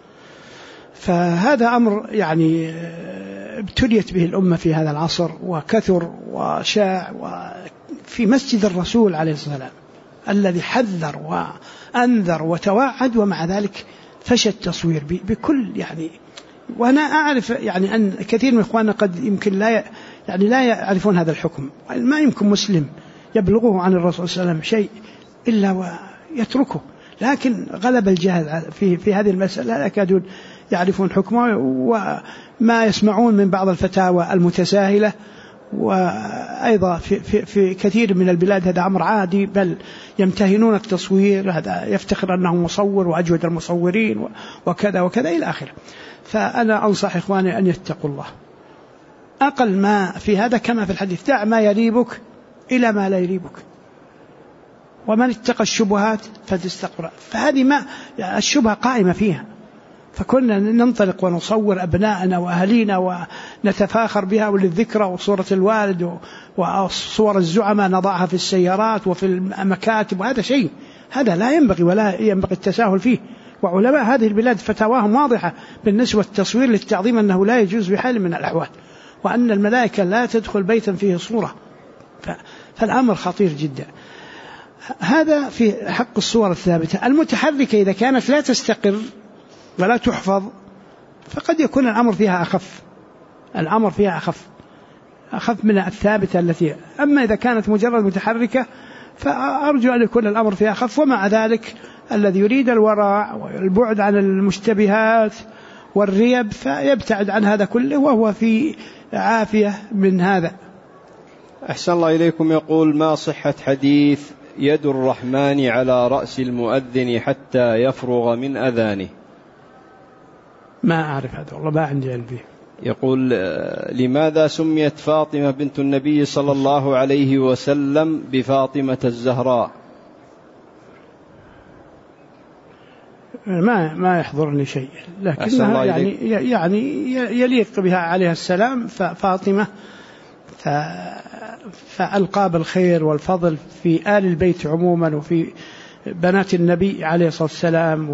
فهذا أمر يعني ابتليت به الأمة في هذا العصر، وكثر وشاع، وفي مسجد الرسول عليه الصلاة والسلام الذي حذر وأنذر وتوعد، ومع ذلك فشى التصوير بكل يعني. وأنا أعرف يعني أن كثير من إخواننا قد يمكن لا يعرفون هذا الحكم، ما يمكن مسلم يبلغه عن الرسول صلى الله عليه وسلم شيء إلا ويتركه، لكن غلب الجهل في هذه المسألة، لا يكادون يعرفون حكمه، وما يسمعون من بعض الفتاوى المتساهلة. وأيضا في كثير من البلاد هذا أمر عادي، بل يمتهنون التصوير، هذا يفتخر أنه مصور وأجود المصورين وكذا وكذا إلى آخره. فأنا أنصح إخواني أن يتقوا الله، أقل ما في هذا كما في الحديث: دع ما يريبك إلى ما لا يريبك، ومن اتقى الشبهات فتستقر. فهذه ما الشبهة قائمة فيها، فكنا ننطلق ونصور أبناءنا وأهلينا ونتفاخر بها وللذكرى، وصورة الوالد وصور الزعماء نضعها في السيارات وفي المكاتب، وهذا شيء هذا لا ينبغي ولا ينبغي التساهل فيه. وعلماء هذه البلاد فتاواهم واضحة بالنسبة للتصوير للتعظيم، أنه لا يجوز بحال من الأحوال، وأن الملائكة لا تدخل بيتا فيه صورة، فالأمر خطير جدا. هذا في حق الصور الثابتة. المتحركة إذا كانت لا تستقر ولا تحفظ فقد يكون الأمر فيها أخف من الثابتة التي. أما إذا كانت مجرد متحركة فأرجو أن يكون الأمر فيها أخف. ومع ذلك الذي يريد الورع والبعد عن المشتبهات والريب فيبتعد عن هذا كله، وهو في عافية من هذا. أحسن الله إليكم. يقول: ما صحة حديث يد الرحمن على رأس المؤذن حتى يفرغ من أذانه؟ ما أعرف هذا والله، ما عندي علم به. يقول: لماذا سميت فاطمة بنت النبي صلى الله عليه وسلم بفاطمة الزهراء؟ ما يحضرني شيء، لكنها يعني يليق بها عليه السلام فاطمة، فألقاب الخير والفضل في آل البيت عموما وفي بنات النبي عليه الصلاة والسلام،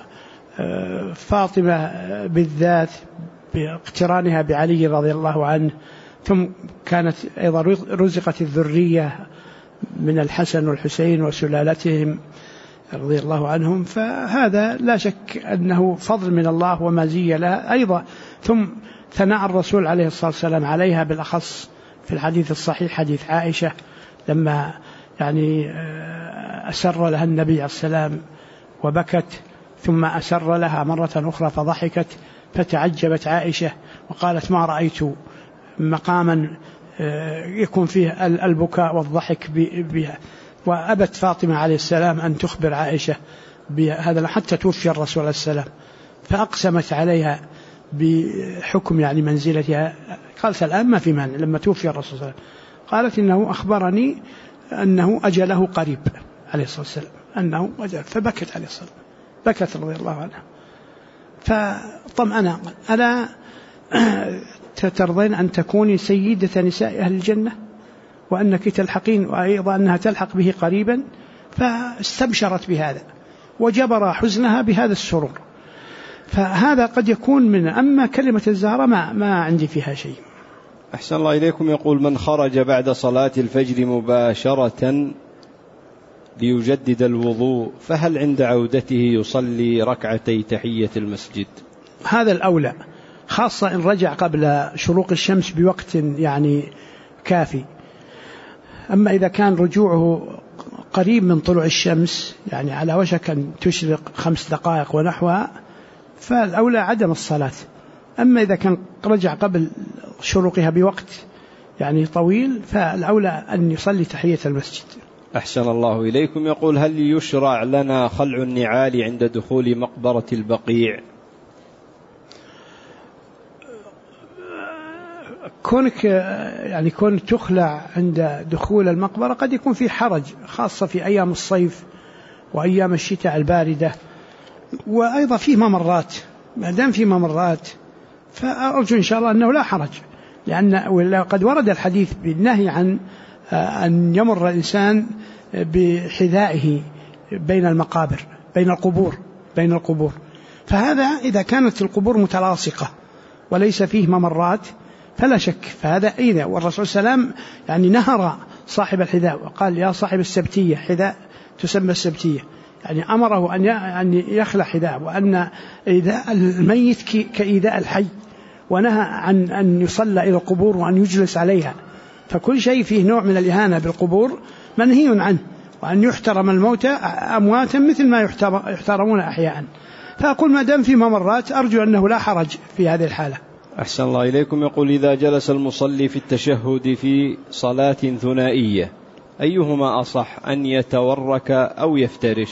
وفاطمة بالذات باقترانها بعلي رضي الله عنه، ثم كانت أيضا رزقت الذرية من الحسن والحسين وسلالتهم رضي الله عنهم، فهذا لا شك أنه فضل من الله ومزية لها أيضا. ثم ثناء الرسول عليه الصلاة والسلام عليها بالأخص في الحديث الصحيح حديث عائشة لما يعني أسر لها النبي عليه السلام وبكت، ثم أسر لها مرة أخرى فضحكت، فتعجبت عائشة وقالت ما رأيت مقاما يكون فيه البكاء والضحك بها. وأبت فاطمة عليه السلام أن تخبر عائشة بهذا حتى توفي الرسول عليه السلام، فأقسمت عليها بحكم يعني منزلتها. قالت الآن ما في مانع، لما توفي الرسول صلى الله عليه وسلم قالت إنه أخبرني أنه أجله قريب عليه الصلاة والسلام، أنه أجل، فبكت عليه الصلاة، بكت رضي الله عنها. فطمأنا ألا ترضين أن تكوني سيدة نساء أهل الجنة وأنك تلحقين، وأيضا أنها تلحق به قريبا؟ فاستبشرت بهذا وجبر حزنها بهذا السرور. فهذا قد يكون من، أما كلمة الزهرة ما عندي فيها شيء. أحسن الله إليكم. يقول من خرج بعد صلاة الفجر مباشرة ليجدد الوضوء، فهل عند عودته يصلي ركعتي تحية المسجد؟ هذا الأولى، خاصة إن رجع قبل شروق الشمس بوقت يعني كافي. أما إذا كان رجوعه قريب من طلوع الشمس يعني على وشك أن تشرق 5 دقائق ونحوها، فالأولى عدم الصلاة. أما إذا كان رجع قبل شروقها بوقت يعني طويل، فالأولى أن يصلي تحية المسجد. أحسن الله إليكم. يقول هل يشرع لنا خلع النعال عند دخول مقبرة البقيع؟ كونك يعني كون تخلع عند دخول المقبرة قد يكون في حرج، خاصة في أيام الصيف وأيام الشتاء الباردة، وأيضا في ممرات. ما دام في ممرات فأرجو إن شاء الله أنه لا حرج، لأن قد ورد الحديث بالنهي عن أن يمر الإنسان بحذائه بين المقابر، بين القبور. فهذا إذا كانت القبور متلاصقة وليس فيه ممرات فلا شك، فهذا إذا. والرسول صلى الله عليه وسلم يعني نهر صاحب الحذاء وقال يا صاحب السبتية، حذاء تسمى السبتية، يعني أمره أن يخلع حذاء، وأن إيذاء الميت كإيذاء الحي، ونهى عن أن يصلى إلى القبور وأن يجلس عليها. فكل شيء فيه نوع من الإهانة بالقبور منهي عنه، وأن يحترم الموتى أمواتا مثل ما يحترمون أحياء. فأقول ما دام في ممرات أرجو أنه لا حرج في هذه الحالة. أحسن الله إليكم. يقول إذا جلس المصلي في التشهد في صلاة ثنائية أيهما أصح، أن يتورك أو يفترش؟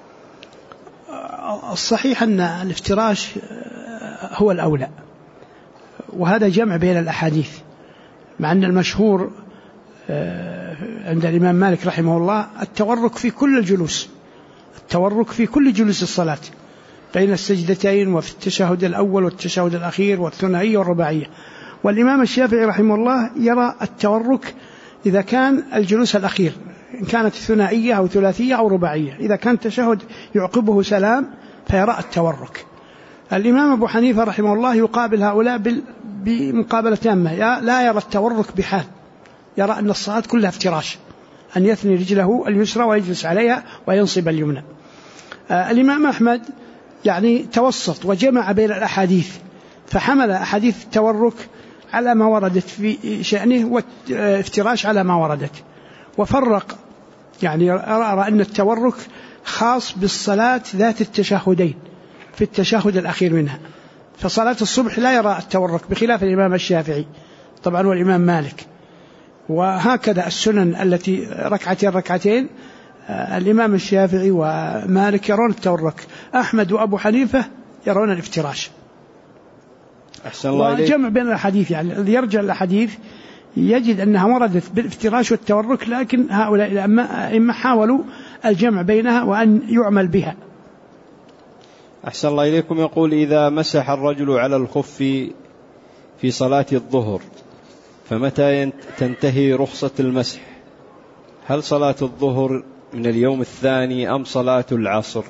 الصحيح أن الافتراش هو الأولى، وهذا جمع بين الأحاديث، مع أن المشهور عند الإمام مالك رحمه الله التورك في كل الجلوس، التورك في كل جلوس الصلاة بين السجدتين وفي التشهد الأول والتشهد الأخير والثنائية والرباعية. والإمام الشافعي رحمه الله يرى التورك إذا كان الجلوس الأخير، إن كانت ثنائية أو ثلاثية أو رباعية. إذا كان التشهد يعقبه سلام فيرى التورك. الإمام أبو حنيفة رحمه الله يقابل هؤلاء بمقابلة تامة، لا يرى التورك بحال، يرى أن الصلاة كلها افتراش، أن يثني رجله اليسرى ويجلس عليها وينصب اليمنى. الإمام أحمد يعني توسط وجمع بين الأحاديث، فحمل أحاديث التورك على ما وردت في شأنه وافتراش على ما وردت، وفرق يعني أرى أن التورك خاص بالصلاة ذات التشهدين في التشهد الأخير منها. فصلاة الصبح لا يرى التورك بخلاف الإمام الشافعي طبعا والإمام مالك. وهكذا السنن التي ركعتين الإمام الشافعي ومالك يرون التورك، أحمد وأبو حنيفة يرون الافتراش. وجمع بين الحديث، يعني الذي يرجع الحديث يجد أنها وردت بالافتراش والتورك، لكن هؤلاء الأئمة حاولوا الجمع بينها وأن يعمل بها. أحسن الله إليكم. يقول إذا مسح الرجل على الخف في صلاة الظهر فمتى تنتهي رخصة المسح؟ هل صلاة الظهر من اليوم الثاني أم صلاة العصر؟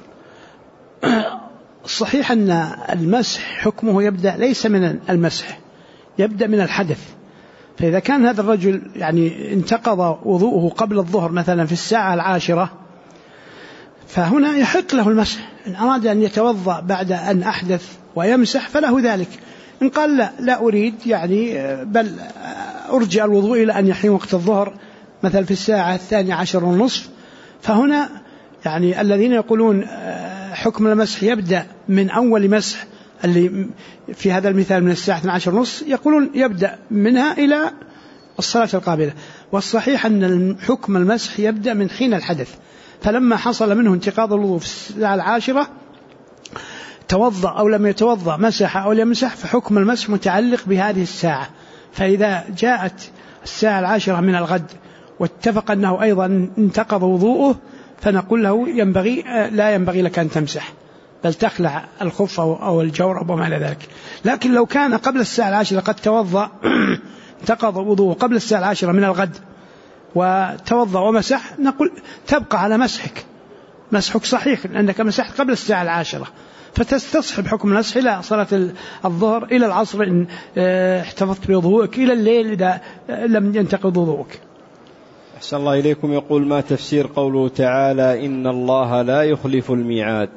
الصحيح أن المسح حكمه يبدأ ليس من المسح، يبدأ من الحدث. فإذا كان هذا الرجل يعني انتقض وضوءه قبل الظهر مثلا في الساعة 10، فهنا يحق له المسح. إن أراد أن يتوضأ بعد أن أحدث ويمسح فله ذلك. إن قال لا أريد يعني بل أرجع الوضوء إلى أن يحين وقت الظهر مثلا في الساعة 12:30، فهنا يعني الذين يقولون حكم المسح يبدأ من أول مسح اللي في هذا المثال من الساعة 12:30، يقولون يبدأ منها إلى الصلاة القابلة. والصحيح أن حكم المسح يبدأ من حين الحدث. فلما حصل منه انتقاض الوضوء في الساعة 10 توضأ أو لم يتوضأ، مسح أو لم يمسح، فحكم المسح متعلق بهذه الساعة. فإذا جاءت الساعة 10 من الغد واتفق أنه أيضا انتقض وضوءه، فنقول له لا ينبغي لك أن تمسح، بل تخلع الخف أو الجورب وما إلى ذلك. لكن لو كان قبل الساعة 10 قد توضأ انتقض وضوءه قبل الساعة 10 من الغد وتوضأ ومسح، نقول تبقى على مسحك صحيح لأنك مسحت قبل الساعة 10، فتستصحب حكم المسح إلى صلاة الظهر، إلى العصر إن احتفظت بوضوءك، إلى الليل إذا لم ينتقض وضوءك. أحسن الله إليكم. يقول: ما تفسير قوله تعالى إن الله لا يخلف الميعاد؟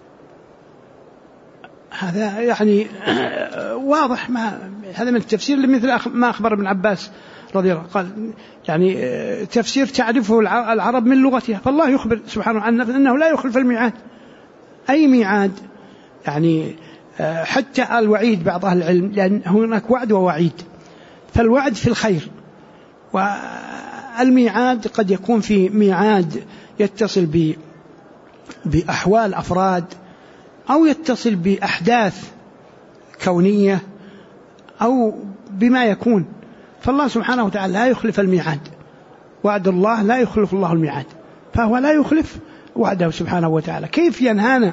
هذا يعني واضح، هذا من التفسير مثل ما أخبر ابن عباس رضي الله قال يعني تفسير تعرفه العرب من لغتها. فالله يخبر سبحانه عن نفسه أنه لا يخلف الميعاد، أي ميعاد يعني حتى الوعيد بعض أهل العلم، لأن هناك وعد ووعيد، فالوعد في الخير، والميعاد قد يكون في ميعاد يتصل بأحوال أفراد أو يتصل بأحداث كونية أو بما يكون. فالله سبحانه وتعالى لا يخلف الميعاد، وعد الله لا يخلف الله الميعاد، فهو لا يخلف وعده سبحانه وتعالى. كيف ينهانا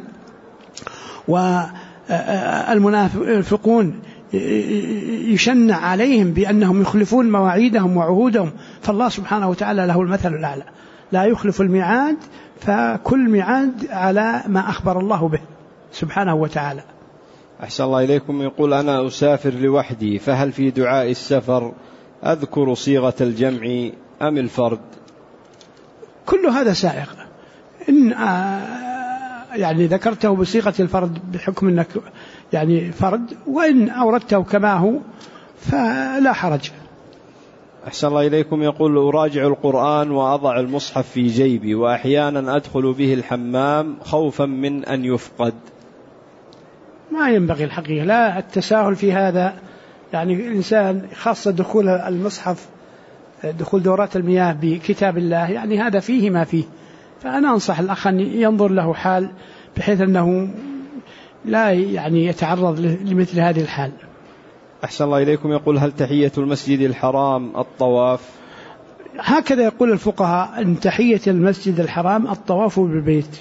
والمنافقون يشنع عليهم بأنهم يخلفون مواعيدهم وعهودهم؟ فالله سبحانه وتعالى له المثل الأعلى، لا يخلف الميعاد، فكل ميعاد على ما أخبر الله به سبحانه وتعالى. أحسن الله إليكم. يقول: أنا أسافر لوحدي، فهل في دعاء السفر أذكر صيغة الجمع أم الفرد؟ كل هذا سائغ. إن يعني ذكرته بصيغة الفرد بحكم أنك يعني فرد، وإن أوردته كما هو فلا حرج. أحسن الله إليكم. يقول: أراجع القرآن وأضع المصحف في جيبي، وأحيانا أدخل به الحمام خوفا من أن يفقد. ما ينبغي الحقيقة لا التساهل في هذا. يعني الإنسان خاصة دخول المصحف، دخول دورات المياه بكتاب الله، يعني هذا فيه ما فيه. فأنا أنصح الأخ أن ينظر له حال بحيث أنه لا يعني يتعرض لمثل هذه الحال. أحسن الله إليكم. يقول: هل تحية المسجد الحرام الطواف؟ هكذا يقول الفقهاء، أن تحية المسجد الحرام الطواف بالبيت.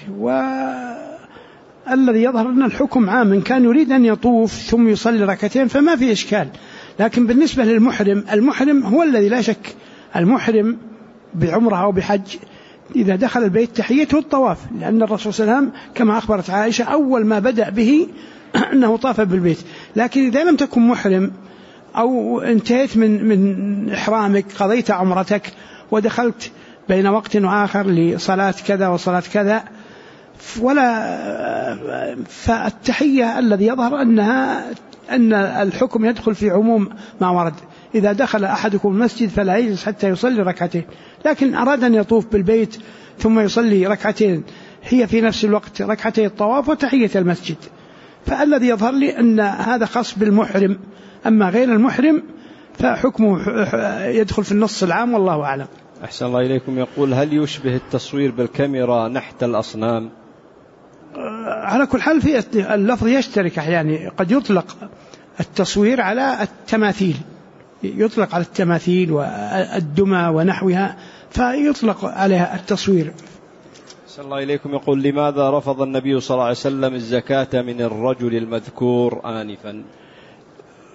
والذي يظهر أن الحكم عام، من كان يريد أن يطوف ثم يصلي ركعتين فما في إشكال. لكن بالنسبة للمحرم، المحرم هو الذي لا شك، المحرم بعمره أو بحج إذا دخل البيت تحيته الطواف، لأن الرسول صلى الله عليه وسلم كما أخبرت عائشة أول ما بدأ به أنه طاف بالبيت. لكن إذا لم تكن محرم أو انتهيت من إحرامك، قضيت عمرتك ودخلت بين وقت وآخر لصلاة كذا وصلاة كذا، فالتحية الذي يظهر أن الحكم يدخل في عموم ما ورد. إذا دخل أحدكم المسجد فلا يجلس حتى يصلي ركعتين، لكن أراد أن يطوف بالبيت ثم يصلي ركعتين هي في نفس الوقت ركعتي الطواف وتحية المسجد، فالذي يظهر لي أن هذا خاص بالمحرم. أما غير المحرم فحكمه يدخل في النص العام، والله أعلم. أحسن الله إليكم. يقول: هل يشبه التصوير بالكاميرا نحت الأصنام؟ على كل حال في اللفظ يشترك، يعني قد يطلق التصوير على التماثيل، يطلق على التماثيل والدمى ونحوها، فيطلق عليها التصوير. أحسن الله إليكم. يقول: لماذا رفض النبي صلى الله عليه وسلم الزكاة من الرجل المذكور آنفا؟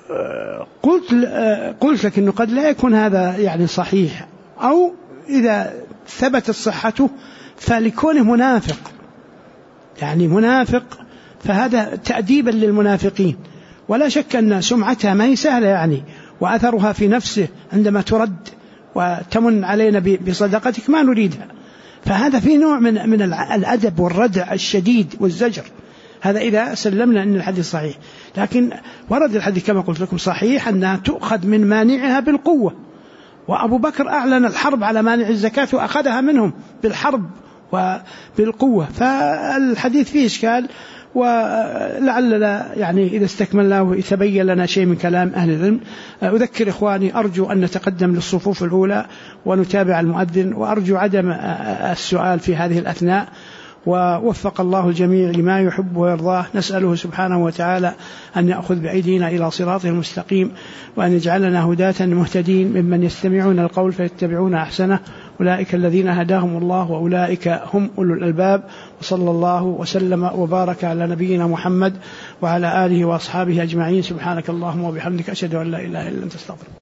قلت لك أنه قد لا يكون هذا يعني صحيح، أو إذا ثبتت صحته فلكونه منافق، يعني منافق، فهذا تأديبا للمنافقين. ولا شك أن سمعتها ما هي سهلة يعني، وأثرها في نفسه عندما ترد وتمن علينا بصدقتك ما نريدها، فهذا في نوع من الأدب والردع الشديد والزجر، هذا إذا سلمنا أن الحديث صحيح. لكن ورد الحديث كما قلت لكم صحيح أنها تؤخذ من مانعها بالقوة، وأبو بكر أعلن الحرب على مانع الزكاة وأخذها منهم بالحرب وبالقوة، فالحديث فيه إشكال، ولعلنا يعني إذا استكملناه يتبين لنا شيء من كلام أهل العلم. أذكر إخواني، أرجو أن نتقدم للصفوف الأولى ونتابع المؤذن، وأرجو عدم السؤال في هذه الأثناء، ووفق الله الجميع لما يحب ويرضاه. نسأله سبحانه وتعالى أن يأخذ بأيدينا إلى صراطه المستقيم، وأن يجعلنا هداة مهتدين ممن يستمعون القول فيتبعون أحسنه، أولئك الذين هداهم الله وأولئك هم أولو الألباب. وصلى الله وسلم وبارك على نبينا محمد وعلى آله وأصحابه أجمعين. سبحانك اللهم وبحمدك، أشهد أن لا إله إلا أنت، استغفرك.